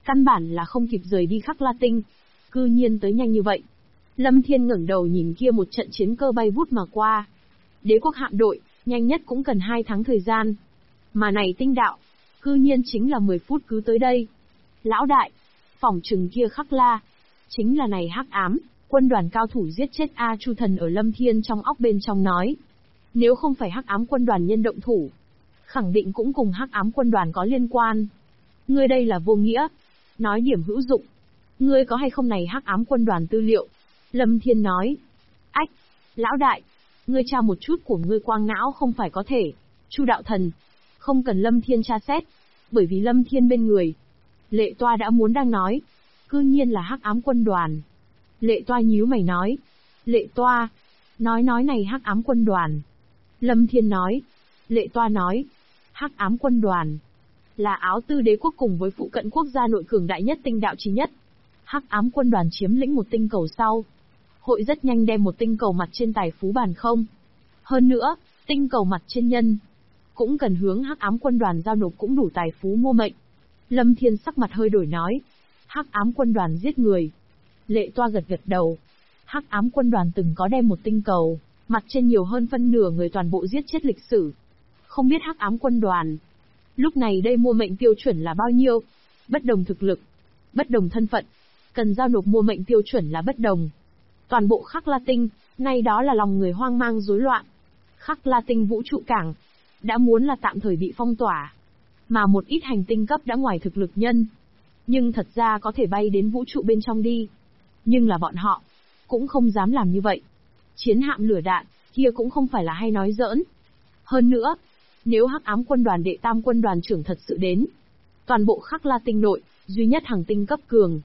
Căn bản là không kịp rời đi Khắc La Tinh. Cư nhiên tới nhanh như vậy. Lâm Thiên ngẩng đầu nhìn kia một trận chiến cơ bay vút mà qua. Đế quốc hạm đội, nhanh nhất cũng cần 2 tháng thời gian. Mà này tinh đạo, cư nhiên chính là 10 phút cứ tới đây. Lão đại, phỏng chừng kia Khắc La, chính là này Hắc Ám, quân đoàn cao thủ giết chết A Chu Thần ở Lâm Thiên trong óc bên trong nói. Nếu không phải Hắc Ám quân đoàn nhân động thủ, khẳng định cũng cùng Hắc Ám quân đoàn có liên quan. Ngươi đây là vô nghĩa, nói điểm hữu dụng. Ngươi có hay không này Hắc Ám quân đoàn tư liệu? Lâm Thiên nói. Ách, lão đại, ngươi tra một chút của ngươi quang não không phải có thể. Chu đạo thần, không cần Lâm Thiên tra xét, bởi vì Lâm Thiên bên người. Lệ Toa đã muốn đang nói, cư nhiên là Hắc Ám quân đoàn. Lệ Toa nhíu mày nói. Lệ Toa, nói này Hắc Ám quân đoàn. Lâm Thiên nói. Lệ Toa nói. Hắc Ám quân đoàn là Áo Tư đế quốc cùng với phụ cận quốc gia nội cường đại nhất tinh đạo chí nhất. Hắc Ám quân đoàn chiếm lĩnh một tinh cầu sau, hội rất nhanh đem một tinh cầu mặt trên tài phú bàn không. Hơn nữa, tinh cầu mặt trên nhân cũng cần hướng Hắc Ám quân đoàn giao nộp cũng đủ tài phú mua mệnh. Lâm Thiên sắc mặt hơi đổi nói. Hắc Ám quân đoàn giết người. Lệ Toa gật đầu. Hắc Ám quân đoàn từng có đem một tinh cầu mặt trên nhiều hơn phân nửa người toàn bộ giết chết lịch sử. Không biết Hắc Ám quân đoàn lúc này đây mua mệnh tiêu chuẩn là bao nhiêu? Bất đồng thực lực, bất đồng thân phận, cần giao nộp mua mệnh tiêu chuẩn là bất đồng. Toàn bộ Khắc La Tinh, nay đó là lòng người hoang mang rối loạn. Khắc La Tinh vũ trụ cảng đã muốn là tạm thời bị phong tỏa, mà một ít hành tinh cấp đã ngoài thực lực nhân, nhưng thật ra có thể bay đến vũ trụ bên trong đi. Nhưng là bọn họ cũng không dám làm như vậy. Chiến hạm lửa đạn kia cũng không phải là hay nói giỡn. Hơn nữa, nếu Hắc Ám quân đoàn đệ tam quân đoàn trưởng thật sự đến, toàn bộ Khắc La Tinh nội, duy nhất hành tinh cấp cường.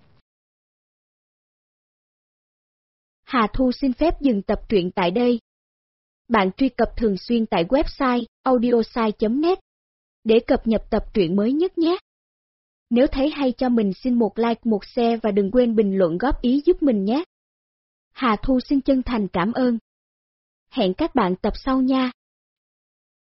Hà Thu xin phép dừng tập truyện tại đây. Bạn truy cập thường xuyên tại website audiosai.net để cập nhật tập truyện mới nhất nhé. Nếu thấy hay cho mình xin một like, một share và đừng quên bình luận góp ý giúp mình nhé. Hà Thu xin chân thành cảm ơn. Hẹn các bạn tập sau nha.